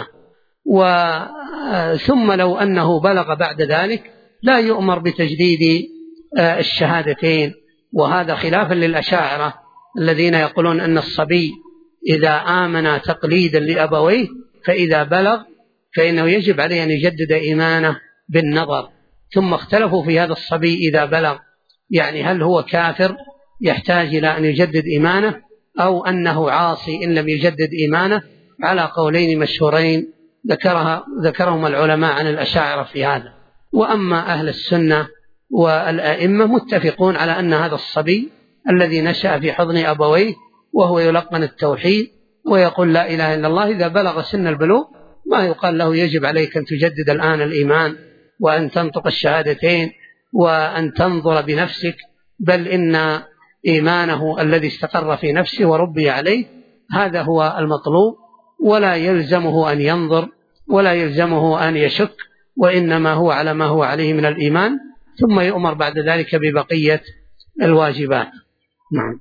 ثم لو أنه بلغ بعد ذلك لا يؤمر بتجديد الشهادتين، وهذا خلافا للأشاعرة الذين يقولون أن الصبي إذا آمن تقليدا لأبويه فإذا بلغ فإنه يجب عليه أن يجدد إيمانه بالنظر. ثم اختلفوا في هذا الصبي إذا بلغ، يعني هل هو كافر يحتاج إلى أن يجدد إيمانه أو أنه عاصي إن لم يجدد إيمانه، على قولين مشهورين ذكرهم العلماء عن الأشاعرة في هذا. وأما أهل السنة والأئمة متفقون على أن هذا الصبي الذي نشأ في حضن أبويه وهو يلقن التوحيد ويقول لا إله إلا الله، إذا بلغ سن البلوغ ما يقال له يجب عليك أن تجدد الآن الإيمان وأن تنطق الشهادتين وأن تنظر بنفسك، بل إن إيمانه الذي استقر في نفسه وربي عليه هذا هو المطلوب، ولا يلزمه أن ينظر ولا يلزمه أن يشك، وإنما هو على ما هو عليه من الإيمان، ثم يؤمر بعد ذلك ببقية الواجبات. نعم.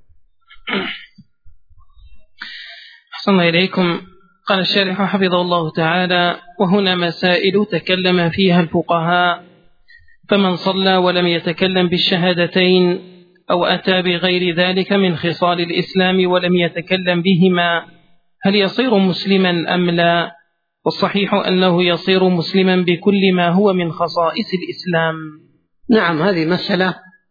أحسن إليكم. قال الشارح حفظه الله تعالى: وهنا مسائل تكلم فيها الفقهاء، فمن صلى ولم يتكلم بالشهادتين أو أتى بغير ذلك من خصال الإسلام ولم يتكلم بهما هل يصير مسلما أم لا؟ والصحيح أنه يصير مسلما بكل ما هو من خصائص الإسلام. نعم، هذه مسألة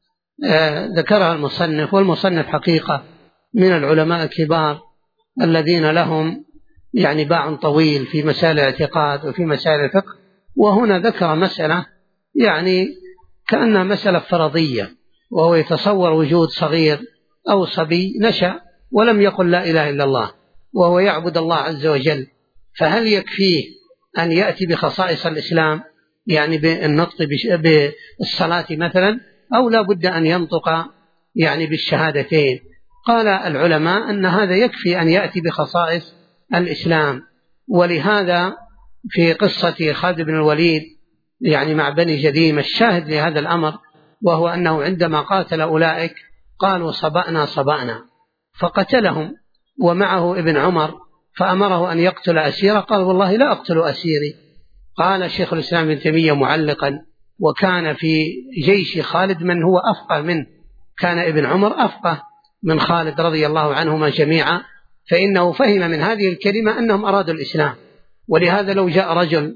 ذكرها المصنف، والمصنف حقيقة من العلماء الكبار الذين لهم يعني باع طويل في مسائل الاعتقاد وفي مسائل الفقه، وهنا ذكر مسألة يعني كأنها مسألة فرضية، وهو يتصور وجود صغير أو صبي نشأ ولم يقل لا إله إلا الله وهو يعبد الله عز وجل، فهل يكفيه أن يأتي بخصائص الإسلام يعني بالنطق بالصلاة مثلا، أو لا بد أن ينطق يعني بالشهادتين؟ قال العلماء أن هذا يكفي أن يأتي بخصائص الإسلام. ولهذا في قصة خالد بن الوليد يعني مع بني جذيم الشاهد لهذا الأمر، وهو أنه عندما قاتل أولئك قالوا صبأنا صبأنا فقتلهم، ومعه ابن عمر فأمره أن يقتل أسيرا، قال والله لا أقتل أسيري. قال شيخ الإسلام ابن تيمية معلقا: وكان في جيش خالد من هو أفقه منه، كان ابن عمر أفقه من خالد رضي الله عنهما جميعا، فإنه فهم من هذه الكلمة أنهم أرادوا الإسلام. ولهذا لو جاء رجل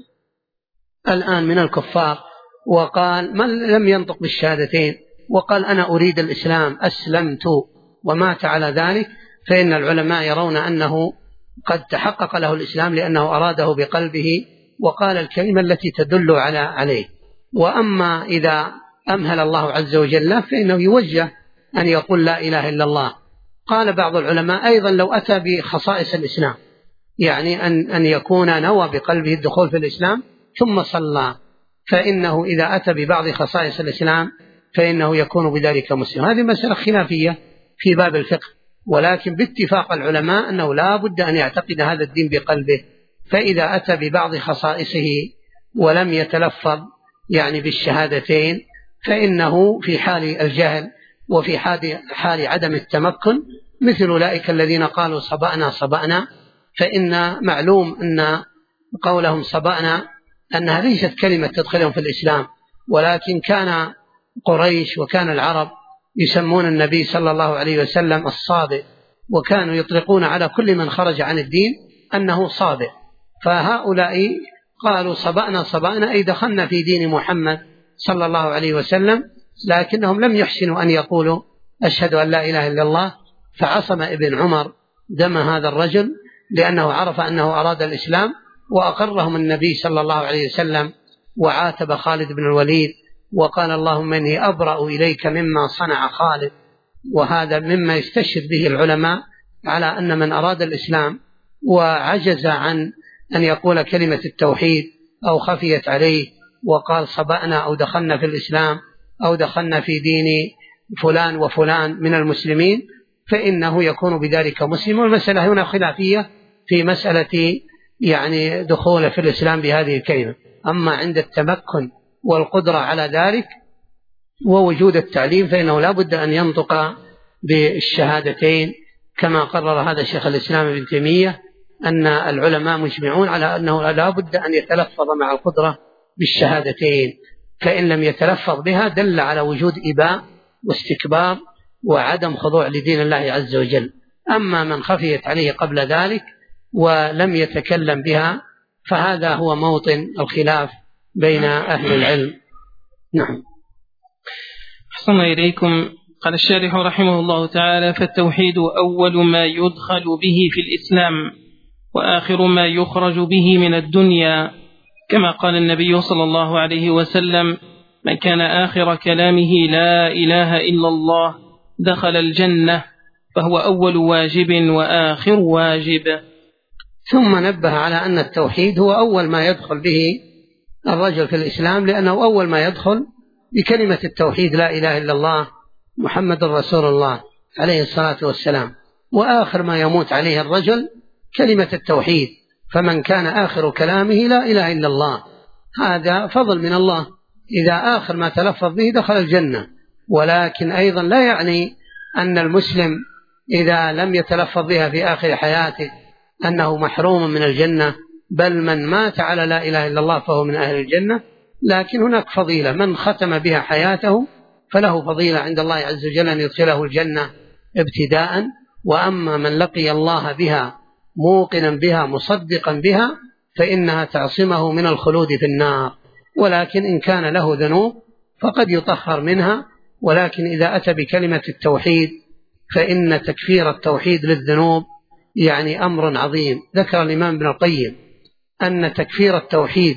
الآن من الكفار وقال من لم ينطق بالشهادتين وقال أنا أريد الإسلام أسلمت ومات على ذلك، فإن العلماء يرون أنه قد تحقق له الإسلام لأنه أراده بقلبه وقال الكلمة التي تدل عليه. وأما إذا أمهل الله عز وجل فإنه يوجه أن يقول لا إله إلا الله. قال بعض العلماء أيضا لو أتى بخصائص الإسلام، يعني أن يكون نوى بقلبه الدخول في الإسلام ثم صلى، فإنه إذا أتى ببعض خصائص الإسلام فإنه يكون بذلك مسلم. هذه مسألة خلافية في باب الفقه، ولكن باتفاق العلماء أنه لا بد أن يعتقد هذا الدين بقلبه، فإذا أتى ببعض خصائصه ولم يتلفظ يعني بالشهادتين فإنه في حال الجهل وفي حال عدم التمكن مثل أولئك الذين قالوا صبأنا صبأنا، فإن معلوم أن قولهم صبأنا أنها ليست كلمة تدخلهم في الإسلام، ولكن كان قريش وكان العرب يسمون النبي صلى الله عليه وسلم الصابئ، وكانوا يطلقون على كل من خرج عن الدين أنه صابئ، فهؤلاء قالوا صبأنا صبأنا أي دخلنا في دين محمد صلى الله عليه وسلم، لكنهم لم يحسنوا أن يقولوا أشهد أن لا إله إلا الله، فعصم ابن عمر دم هذا الرجل لأنه عرف أنه أراد الإسلام، وأقرهم النبي صلى الله عليه وسلم وعاتب خالد بن الوليد وقال اللهم إني أبرأ إليك مما صنع خالد. وهذا مما يستشهد به العلماء على أن من أراد الإسلام وعجز عن أن يقول كلمة التوحيد أو خفيت عليه وقال صبأنا أو دخلنا في الإسلام أو دخلنا في دين فلان وفلان من المسلمين فإنه يكون بذلك مسلم. والمسألة هنا خلافية في مسألة يعني دخول في الإسلام بهذه الكلمة. أما عند التمكن والقدرة على ذلك ووجود التعليم فإنه لا بد أن ينطق بالشهادتين، كما قرر هذا شيخ الإسلام ابن تيمية أن العلماء مجمعون على أنه لا بد أن يتلفظ مع القدرة بالشهادتين، فإن لم يتلفظ بها دل على وجود إباء واستكبار وعدم خضوع لدين الله عز وجل. أما من خفيت عليه قبل ذلك ولم يتكلم بها فهذا هو موطن الخلاف بين أهل العلم. نعم. أحسن إليكم. قال الشارح رحمه الله تعالى: فالتوحيد أول ما يدخل به في الإسلام وآخر ما يخرج به من الدنيا، كما قال النبي صلى الله عليه وسلم: من كان آخر كلامه لا إله إلا الله دخل الجنة، فهو أول واجب وآخر واجب. ثم نبه على أن التوحيد هو أول ما يدخل به الرجل في الإسلام، لأنه أول ما يدخل بكلمة التوحيد لا إله إلا الله محمد رسول الله عليه الصلاة والسلام، وآخر ما يموت عليه الرجل كلمة التوحيد. فمن كان آخر كلامه لا إله إلا الله هذا فضل من الله، إذا آخر ما تلفظ به دخل الجنة. ولكن أيضا لا يعني أن المسلم إذا لم يتلفظ بها في آخر حياته أنه محروم من الجنة، بل من مات على لا إله إلا الله فهو من أهل الجنة. لكن هناك فضيلة، من ختم بها حياته فله فضيلة عند الله عز وجل أن يدخله الجنة ابتداء. وأما من لقي الله بها موقنا بها مصدقا بها فإنها تعصمه من الخلود في النار. ولكن إن كان له ذنوب فقد يطهر منها. ولكن إذا أتى بكلمة التوحيد فإن تكفير التوحيد للذنوب يعني أمر عظيم. ذكر الإمام ابن القيم أن تكفير التوحيد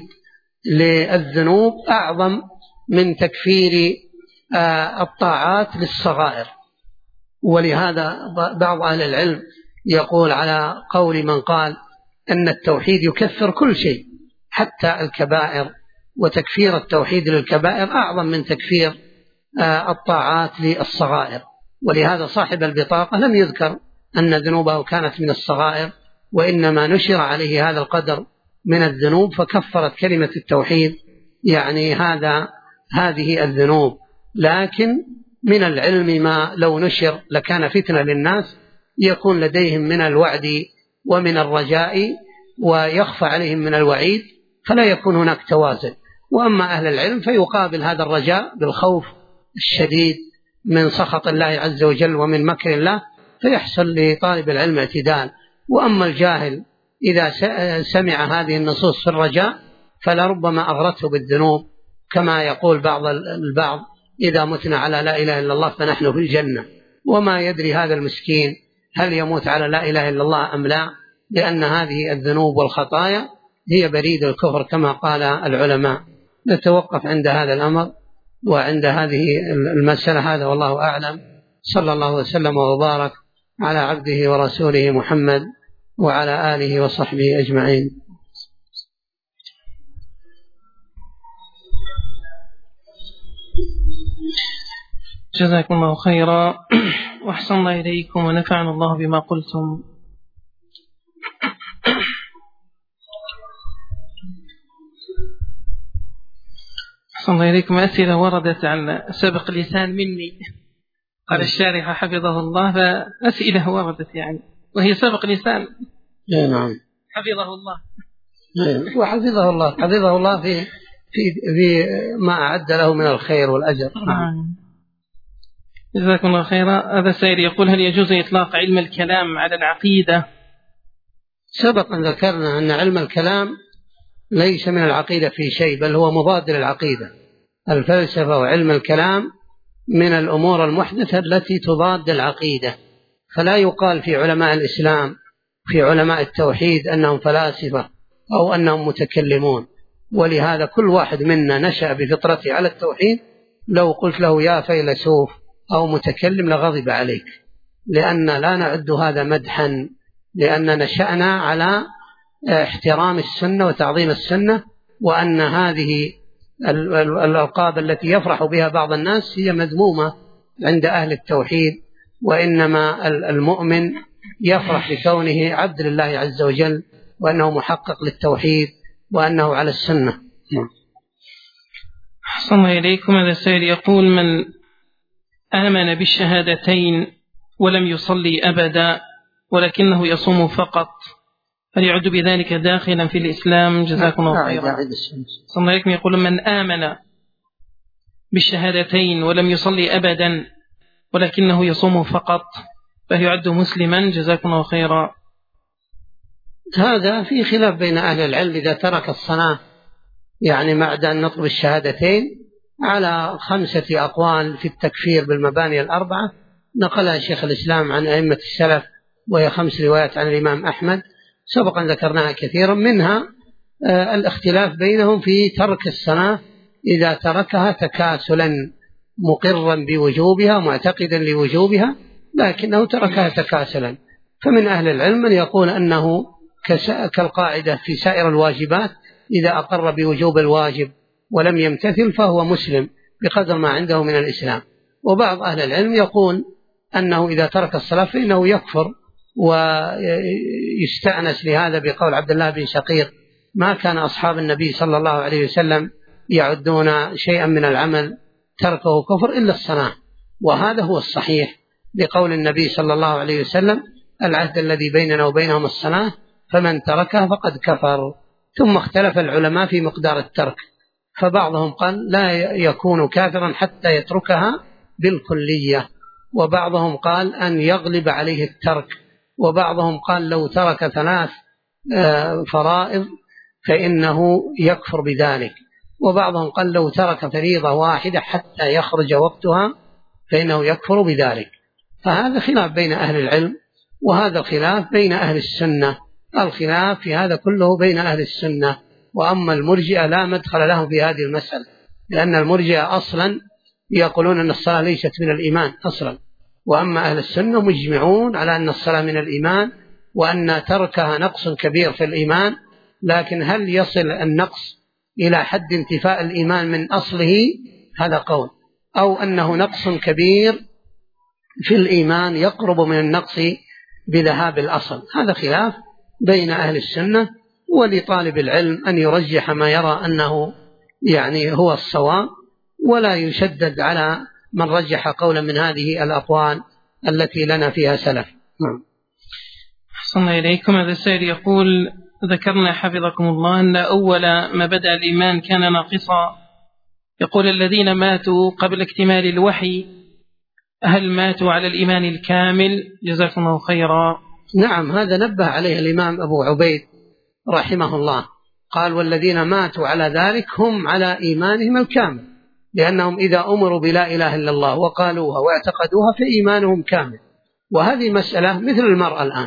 للذنوب أعظم من تكفير الطاعات للصغائر. ولهذا بعض أهل العلم يقول على قول من قال أن التوحيد يكفر كل شيء حتى الكبائر، وتكفير التوحيد للكبائر أعظم من تكفير الطاعات للصغائر. ولهذا صاحب البطاقة لم يذكر أن ذنوبه كانت من الصغائر، وإنما نشر عليه هذا القدر من الذنوب فكفرت كلمة التوحيد يعني هذه الذنوب. لكن من العلم ما لو نشر لكان فتنة للناس، يكون لديهم من الوعد ومن الرجاء ويخفى عليهم من الوعيد، فلا يكون هناك توازن. وأما أهل العلم فيقابل هذا الرجاء بالخوف الشديد من سخط الله عز وجل ومن مكر الله، فيحصل لطالب العلم اعتدال. وأما الجاهل إذا سمع هذه النصوص في الرجاء فلربما أغرته بالذنوب، كما يقول البعض إذا متنا على لا إله إلا الله فنحن في الجنة، وما يدري هذا المسكين هل يموت على لا إله إلا الله أم لا، لأن هذه الذنوب والخطايا هي بريد الكفر كما قال العلماء. نتوقف عند هذا الأمر وعند هذه المسألة. هذا والله أعلم. صلى الله وسلم وبارك على عبده ورسوله محمد وعلى آله وصحبه أجمعين. جزاكم الله خيرا وأحسن الله إليكم ونفعنا الله بما قلتم. أحسن الله إليكم. أسئلة وردت عن سبق لسان مني، قال الشارح حفظه الله، فأسئلة وردت يعني وهي سبق لسان. نعم حفظه الله. وحفظه الله حفظه الله في ما أعد له من الخير والأجر. جزاكم الله خيرا. هذا سائل يقول: هل يجوز إطلاق علم الكلام على العقيدة؟ سبق أن ذكرنا أن علم الكلام ليس من العقيدة في شيء، بل هو مضاد للعقيدة. الفلسفة وعلم الكلام من الأمور المحدثة التي تضاد العقيدة، فلا يقال في علماء الإسلام في علماء التوحيد أنهم فلاسفة أو أنهم متكلمون. ولهذا كل واحد منا نشأ بفطرته على التوحيد، لو قلت له يا فيلسوف أو متكلم لغضب عليك، لأن لا نعد هذا مدحا، لأن نشأنا على احترام السنة وتعظيم السنة، وأن هذه الألقاب التي يفرح بها بعض الناس هي مذمومة عند أهل التوحيد، وإنما المؤمن يفرح بكونه عبد لله عز وجل، وأنه محقق للتوحيد، وأنه على السنة. أحسن الله إليكم. هذا السائل يقول: من آمن بالشهادتين ولم يصلي أبدا ولكنه يصوم فقط، هل يعد بذلك داخلا في الإسلام؟ جزاكم الله خيرا. أحسن الله إليكم. يقول: من آمن بالشهادتين ولم يصلي أبدا ولكنه يصوم فقط، فهل يعد مسلما؟ جزاكم الله خيرا. هذا في خلاف بين أهل العلم إذا ترك الصلاة يعني بعد أن نطلب الشهادتين، على 5 أقوال في التكفير بالمباني الأربعة نقلها شيخ الإسلام عن أئمة السلف، وهي 5 روايات عن الإمام أحمد سبقا ذكرناها كثيرا، منها الاختلاف بينهم في ترك الصلاة إذا تركها تكاسلا مقرا بوجوبها معتقدا لوجوبها لكنه تركها تكاسلا. فمن أهل العلم من يقول أنه كالقاعدة في سائر الواجبات، إذا أقر بوجوب الواجب ولم يمتثل فهو مسلم بقدر ما عنده من الإسلام. وبعض أهل العلم يقول أنه إذا ترك الصلاة فإنه يكفر، ويستأنس لهذا بقول عبد الله بن شقيق: ما كان أصحاب النبي صلى الله عليه وسلم يعدون شيئا من العمل تركه كفر إلا الصلاة، وهذا هو الصحيح لقول النبي صلى الله عليه وسلم: العهد الذي بيننا وبينهم الصلاة فمن تركها فقد كفر. ثم اختلف العلماء في مقدار الترك، فبعضهم قال لا يكون كافرا حتى يتركها بالكلية، وبعضهم قال أن يغلب عليه الترك، وبعضهم قال لو ترك 3 فرائض فإنه يكفر بذلك، وبعضهم قال لو ترك فريضة واحدة حتى يخرج وقتها فإنه يكفر بذلك. فهذا خلاف بين أهل العلم، وهذا خلاف بين أهل السنة. الخلاف في هذا كله بين أهل السنة، وأما المرجئة لا مدخل لهم في هذه المسألة، لأن المرجئة أصلا يقولون أن الصلاة ليست من الإيمان أصلا، وأما أهل السنة مجمعون على أن الصلاة من الإيمان، وأن تركها نقص كبير في الإيمان. لكن هل يصل النقص إلى حد انتفاء الإيمان من أصله؟ هذا قول، أو أنه نقص كبير في الإيمان يقرب من النقص بذهاب الأصل. هذا خلاف بين أهل السنة، ولطالب العلم أن يرجح ما يرى أنه يعني هو الصواب، ولا يشدد على من رجح قولا من هذه الأقوال التي لنا فيها سلف. أحسن الله إليكم. هذا السائل يقول: ذكرنا حفظكم الله أن أول ما بدأ الإيمان كان ناقصا، يقول الذين ماتوا قبل اكتمال الوحي هل ماتوا على الإيمان الكامل؟ جزاكم الله خيرا. نعم، هذا نبه عليه الإمام أبو عبيد رحمه الله، قال: والذين ماتوا على ذلك هم على إيمانهم الكامل، لأنهم إذا أمروا بلا إله إلا الله وقالوها واعتقدوها فإيمانهم كامل. وهذه مسألة مثل المرأة الآن،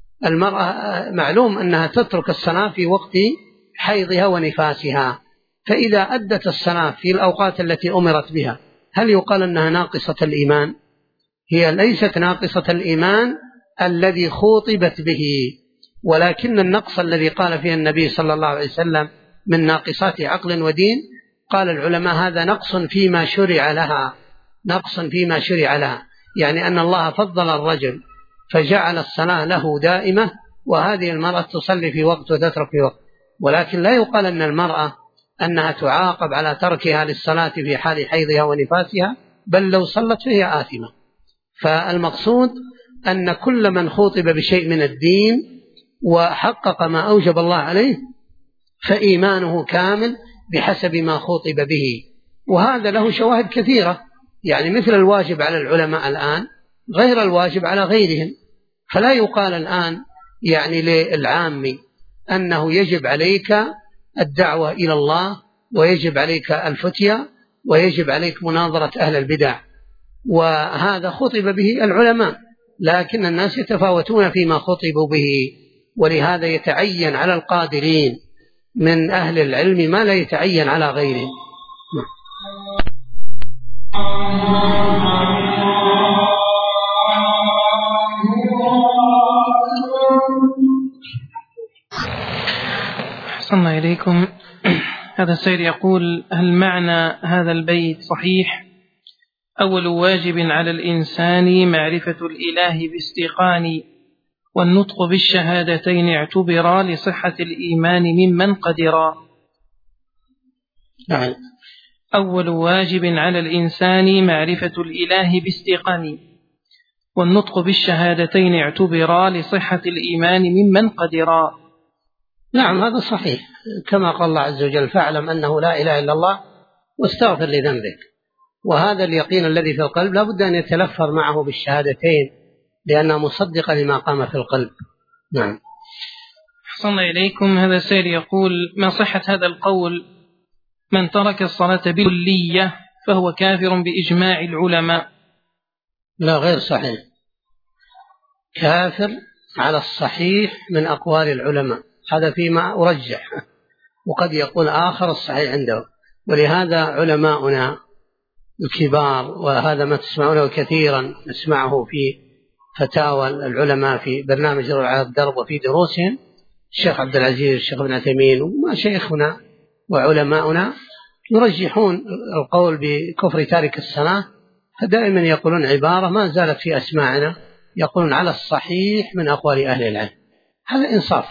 المرأة معلوم أنها تترك الصلاة في وقت حيضها ونفاسها، فإذا أدت الصلاة في الأوقات التي أمرت بها هل يقال أنها ناقصة الإيمان؟ هي ليست ناقصة الإيمان الذي خوطبت به، ولكن النقص الذي قال فيه النبي صلى الله عليه وسلم من ناقصات عقل ودين، قال العلماء هذا نقص فيما شرع لها، نقص فيما شرع لها، يعني أن الله فضل الرجل فجعل الصلاة له دائمة، وهذه المرأة تصلي في وقت وتترك في وقت. ولكن لا يقال أن المرأة أنها تعاقب على تركها للصلاة في حال حيضها ونفاسها، بل لو صلت فهي آثمة. فالمقصود أن كل من خوطب بشيء من الدين وحقق ما أوجب الله عليه فإيمانه كامل بحسب ما خوطب به، وهذا له شواهد كثيرة، يعني مثل الواجب على العلماء الآن غير الواجب على غيرهم. فلا يقال الآن يعني للعام أنه يجب عليك الدعوة إلى الله، ويجب عليك الفتية، ويجب عليك مناظرة أهل البدع، وهذا خطب به العلماء، لكن الناس يتفاوتون فيما خطبوا به، ولهذا يتعين على القادرين من أهل العلم ما لا يتعين على غيرهم. أحسن الله إليكم. هذا السائل يقول: هل معنى هذا البيت صحيح؟ أول واجب على الإنسان معرفة الإله باستيقان، والنطق بالشهادتين اعتبرا لصحة الإيمان ممن قدرا. نعم. أول واجب على الإنسان معرفة الإله باستيقان، والنطق بالشهادتين اعتبرا لصحة الإيمان ممن قدرا. نعم، هذا صحيح، كما قال الله عز وجل: فاعلم أنه لا إله إلا الله واستغفر لذنبك. وهذا اليقين الذي في القلب لا بد أن يتلفظ معه بالشهادتين، لأنها مصدقة لما قام في القلب. نعم. أحسن إليكم. هذا السائل يقول: ما صحة هذا القول: من ترك الصلاة بالكلية فهو كافر بإجماع العلماء؟ لا، غير صحيح، كافر على الصحيح من أقوال العلماء، هذا فيما أرجح، وقد يقول آخر الصحيح عنده. ولهذا علماؤنا الكبار، وهذا ما تسمعونه كثيرا نسمعه في فتاوى العلماء في برنامج على الدرب وفي دروسهم، الشيخ عبد العزيز، الشيخ ابن عثيمين، ومشايخنا وعلماؤنا يرجحون القول بكفر تارك الصلاة، فدائما يقولون عبارة ما زالت في أسماعنا، يقولون على الصحيح من أقوال أهل العلم. هذا إنصاف،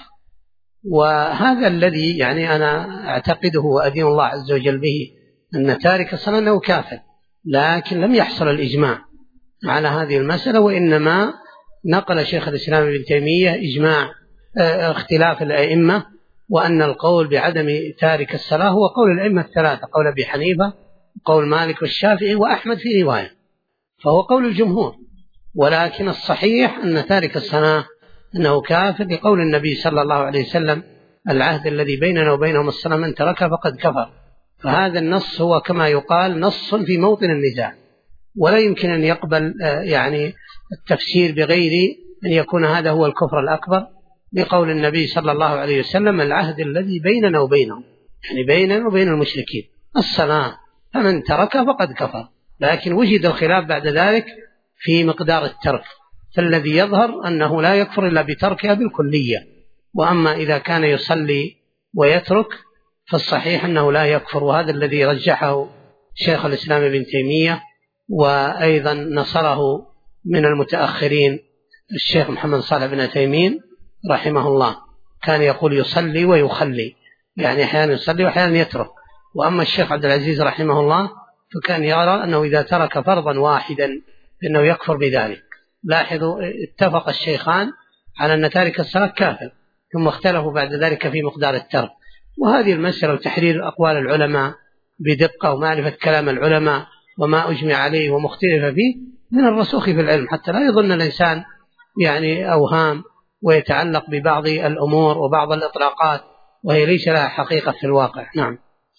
وهذا الذي يعني أنا أعتقده وأدين الله عز وجل به، أن تارك الصلاة أنه كافر، لكن لم يحصل الإجماع على هذه المسألة، وإنما نقل شيخ الإسلام ابن تيمية إجماع اختلاف الأئمة، وأن القول بعدم تارك الصلاة هو قول الأئمة الثلاثة، قول أبي حنيفة، قول مالك والشافعي وأحمد في رواية، فهو قول الجمهور. ولكن الصحيح أن تارك الصلاة أنه كافر، لقول النبي صلى الله عليه وسلم: العهد الذي بيننا وبينهم الصلاة، من تركها فقد كفر. فهذا النص هو كما يقال نص في موطن النزاع، ولا يمكن أن يقبل يعني التفسير بغير أن يكون هذا هو الكفر الأكبر، لقول النبي صلى الله عليه وسلم: العهد الذي بيننا وبينهم، يعني بيننا وبين المشركين الصلاة، فمن تركها فقد كفر. لكن وجد الخلاف بعد ذلك في مقدار الترك، فالذي يظهر أنه لا يكفر إلا بتركها بالكلية، وأما إذا كان يصلي ويترك فالصحيح أنه لا يكفر، وهذا الذي رجحه شيخ الإسلام ابن تيمية، وأيضا نصره من المتأخرين الشيخ محمد صالح بن عثيمين رحمه الله، كان يقول يصلي ويخلي، يعني أحيانا يصلي وأحيانا يترك. وأما الشيخ عبد العزيز رحمه الله فكان يرى أنه إذا ترك فرضا واحدا فإنه يكفر بذلك. لاحظوا، اتفق الشيخان على أن تارك الصلاة كافر، ثم اختلفوا بعد ذلك في مقدار الترك. وهذه المسألة وتحرير أقوال العلماء بدقة، ومعرفة كلام العلماء وما أجمع عليه ومختلف فيه من الرسوخ في العلم، حتى لا يظن الإنسان يعني أوهام ويتعلق ببعض الأمور وبعض الإطلاقات وهي ليس لها حقيقة في الواقع. نعم.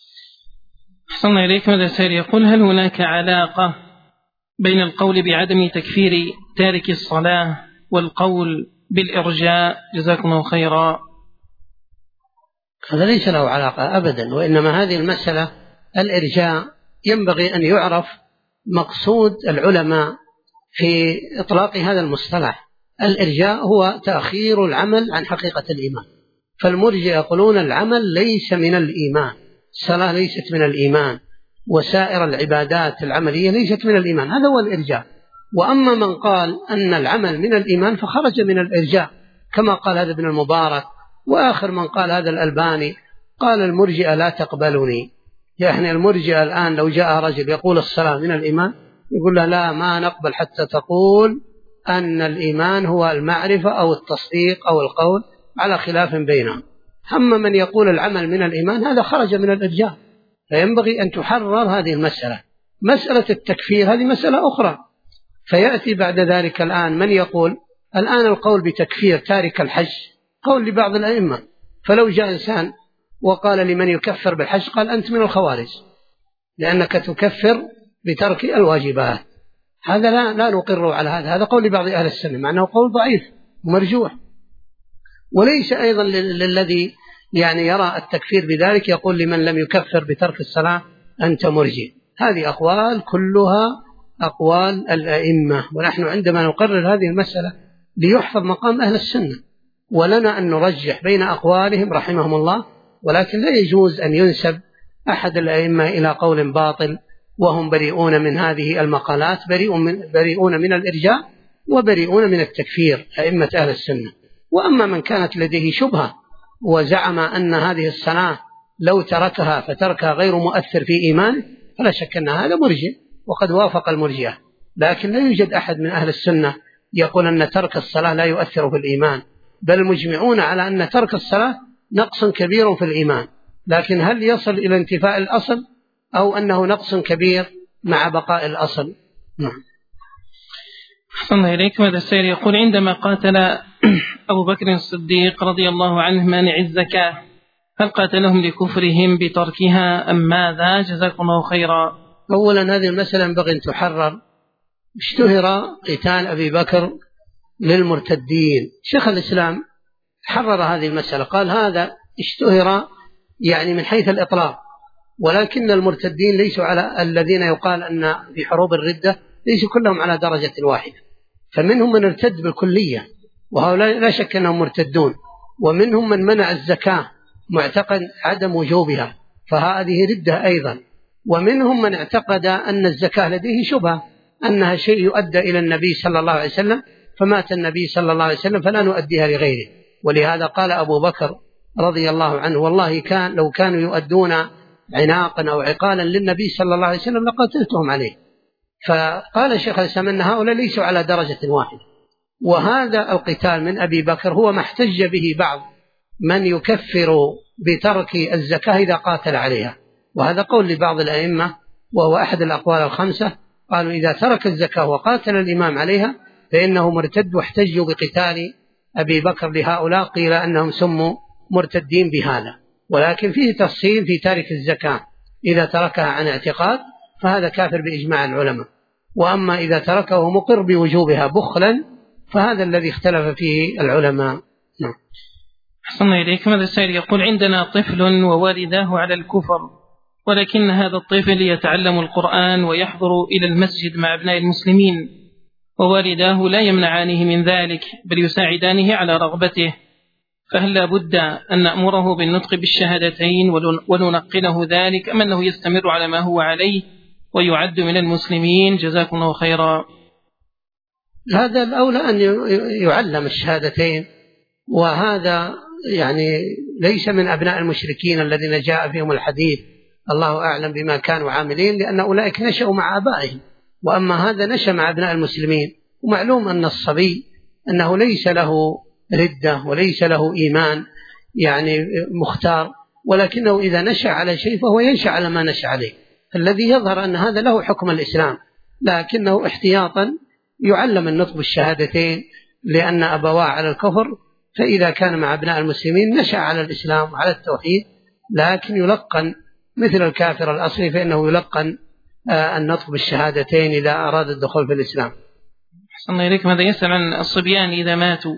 أحسن إليكم. هذا السائل يقول: هل هناك علاقة بين القول بعدم تكفير تارك الصلاة والقول بالإرجاء؟ جزاكم الله خيرا. هذا ليس له علاقة أبدا، وإنما هذه المسألة الإرجاء ينبغي أن يعرف مقصود العلماء في إطلاق هذا المصطلح. الإرجاء هو تأخير العمل عن حقيقة الإيمان، فالمرجئة يقولون العمل ليس من الإيمان، الصلاة ليست من الإيمان، وسائر العبادات العملية ليست من الإيمان، هذا هو الإرجاء. وأما من قال أن العمل من الإيمان فخرج من الإرجاء، كما قال هذا ابن المبارك، وآخر من قال هذا الألباني، قال المرجئة لا تقبلني. يعني المرجئة الآن لو جاء رجل يقول الصلاة من الإيمان، يقول له لا، ما نقبل حتى تقول أن الإيمان هو المعرفة أو التصديق أو القول، على خلاف بينهم. أما من يقول العمل من الإيمان هذا خرج من الإرجاء، فينبغي أن تحرر هذه المسألة. مسألة التكفير هذه مسألة أخرى، فيأتي بعد ذلك الآن من يقول الآن القول بتكفير تارك الحج قول لبعض الأئمة، فلو جاء إنسان وقال لمن يكفر بالحج قال أنت من الخوارج لأنك تكفر بترك الواجبات، هذا لا نقر على هذا، هذا قول لبعض أهل السنة، مع أنه قول ضعيف ومرجوح. وليس أيضا للذي يعني يرى التكفير بذلك يقول لمن لم يكفر بترك الصلاة أنت مرجئ. هذه أقوال كلها أقوال الأئمة، ونحن عندما نقرر هذه المسألة ليحفظ مقام أهل السنة، ولنا أن نرجح بين أقوالهم رحمهم الله، ولكن لا يجوز أن ينسب أحد الأئمة إلى قول باطل وهم بريئون من هذه المقالات، بريئون من الإرجاء وبريئون من التكفير أئمة أهل السنة. وأما من كانت لديه شبهة وزعم أن هذه الصلاة لو تركها فتركها غير مؤثر في إيمانه فلا شك أن هذا مرجئ وقد وافق المرجئة، لكن لا يوجد أحد من أهل السنة يقول أن ترك الصلاة لا يؤثر في الإيمان، بل مجمعون على أن ترك الصلاة نقص كبير في الإيمان، لكن هل يصل إلى انتفاء الأصل أو أنه نقص كبير مع بقاء الأصل؟ نعم. أحسن إليك. هذا السائل يقول: عندما قاتل أبو بكر الصديق رضي الله عنه مانع الزكاة، هل قاتلهم لكفرهم بتركها أم ماذا؟ جزاكم الله خيرا. أولا هذه المسألة ينبغي أن تحرر. اشتهر قتال أبي بكر للمرتدين، شيخ الإسلام حرر هذه المسألة، قال هذا اشتهر يعني من حيث الإطلاق، ولكن المرتدين ليسوا على الذين يقال أن في حروب الردة ليسوا كلهم على درجة واحدة، فمنهم من ارتد بالكلية وهؤلاء لا شك أنهم مرتدون، ومنهم من منع الزكاة معتقد عدم وجوبها فهذه ردة أيضا، ومنهم من اعتقد أن الزكاة لديه شبهة أنها شيء يؤدى إلى النبي صلى الله عليه وسلم فمات النبي صلى الله عليه وسلم فلا نؤديها لغيره، ولهذا قال أبو بكر رضي الله عنه: والله لو كانوا يؤدون عناقا أو عقالا للنبي صلى الله عليه وسلم لقاتلتهم عليه. فقال الشيخ الإسلام أن هؤلاء ليسوا على درجة واحدة، وهذا القتال من أبي بكر هو ما احتج به بعض من يكفر بترك الزكاة إذا قاتل عليها، وهذا قول لبعض الأئمة وهو أحد الأقوال الخمسة، قالوا إذا ترك الزكاة وقاتل الإمام عليها فإنه مرتد، واحتجوا بقتال أبي بكر لهؤلاء قيل أنهم سموا مرتدين بهذا، ولكن فيه تفصيل في تارك الزكاة إذا تركها عن اعتقاد فهذا كافر بإجماع العلماء، وأما إذا تركه مقر بوجوبها بخلا فهذا الذي اختلف فيه العلماء. نعم. أحسن إليك. هذا السائل يقول: عندنا طفل ووالداه على الكفر، ولكن هذا الطفل يتعلم القرآن ويحضر إلى المسجد مع أبناء المسلمين، ووالداه لا يمنعانه من ذلك بل يساعدانه على رغبته، فهل لا بد أن نأمره بالنطق بالشهادتين وننقله ذلك أم أنه يستمر على ما هو عليه ويعد من المسلمين؟ جزاكم الله خيرا. هذا الأولى أن يعلم الشهادتين، وهذا يعني ليس من أبناء المشركين الذين جاء فيهم الحديث الله أعلم بما كانوا عاملين، لأن أولئك نشأوا مع آبائهم، وأما هذا نشأ مع أبناء المسلمين، ومعلوم أن الصبي أنه ليس له ردة وليس له إيمان يعني مختار، ولكنه إذا نشأ على شيء فهو ينشأ على ما نشأ عليه، الذي يظهر أن هذا له حكم الإسلام، لكنه احتياطا يعلم النطق بالشهادتين لأن أبواه على الكفر، فإذا كان مع أبناء المسلمين نشأ على الإسلام وعلى التوحيد، لكن يلقن مثل الكافر الأصلي فإنه يلقن النطق بالشهادتين إذا أراد الدخول في الإسلام. أحسن إليك. ماذا يسأل عن الصبيان إذا ماتوا؟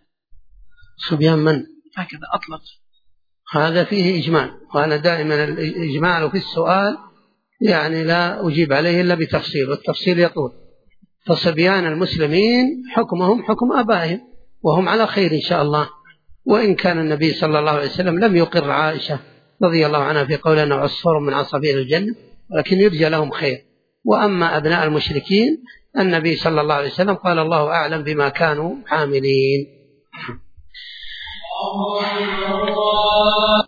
صبيان من؟ هكذا أطلق. هذا فيه إجمال، وأنا دائما الإجمال في السؤال يعني لا أجيب عليه إلا بتفصيل، والتفصيل يطول. فصبيان المسلمين حكمهم حكم آبائهم وهم على خير إن شاء الله، وإن كان النبي صلى الله عليه وسلم لم يقر عائشة رضي الله عنها في قول أنه عصفور من عصافير الجنة، ولكن يرجى لهم خير. وأما أبناء المشركين النبي صلى الله عليه وسلم قال الله أعلم بما كانوا عاملين.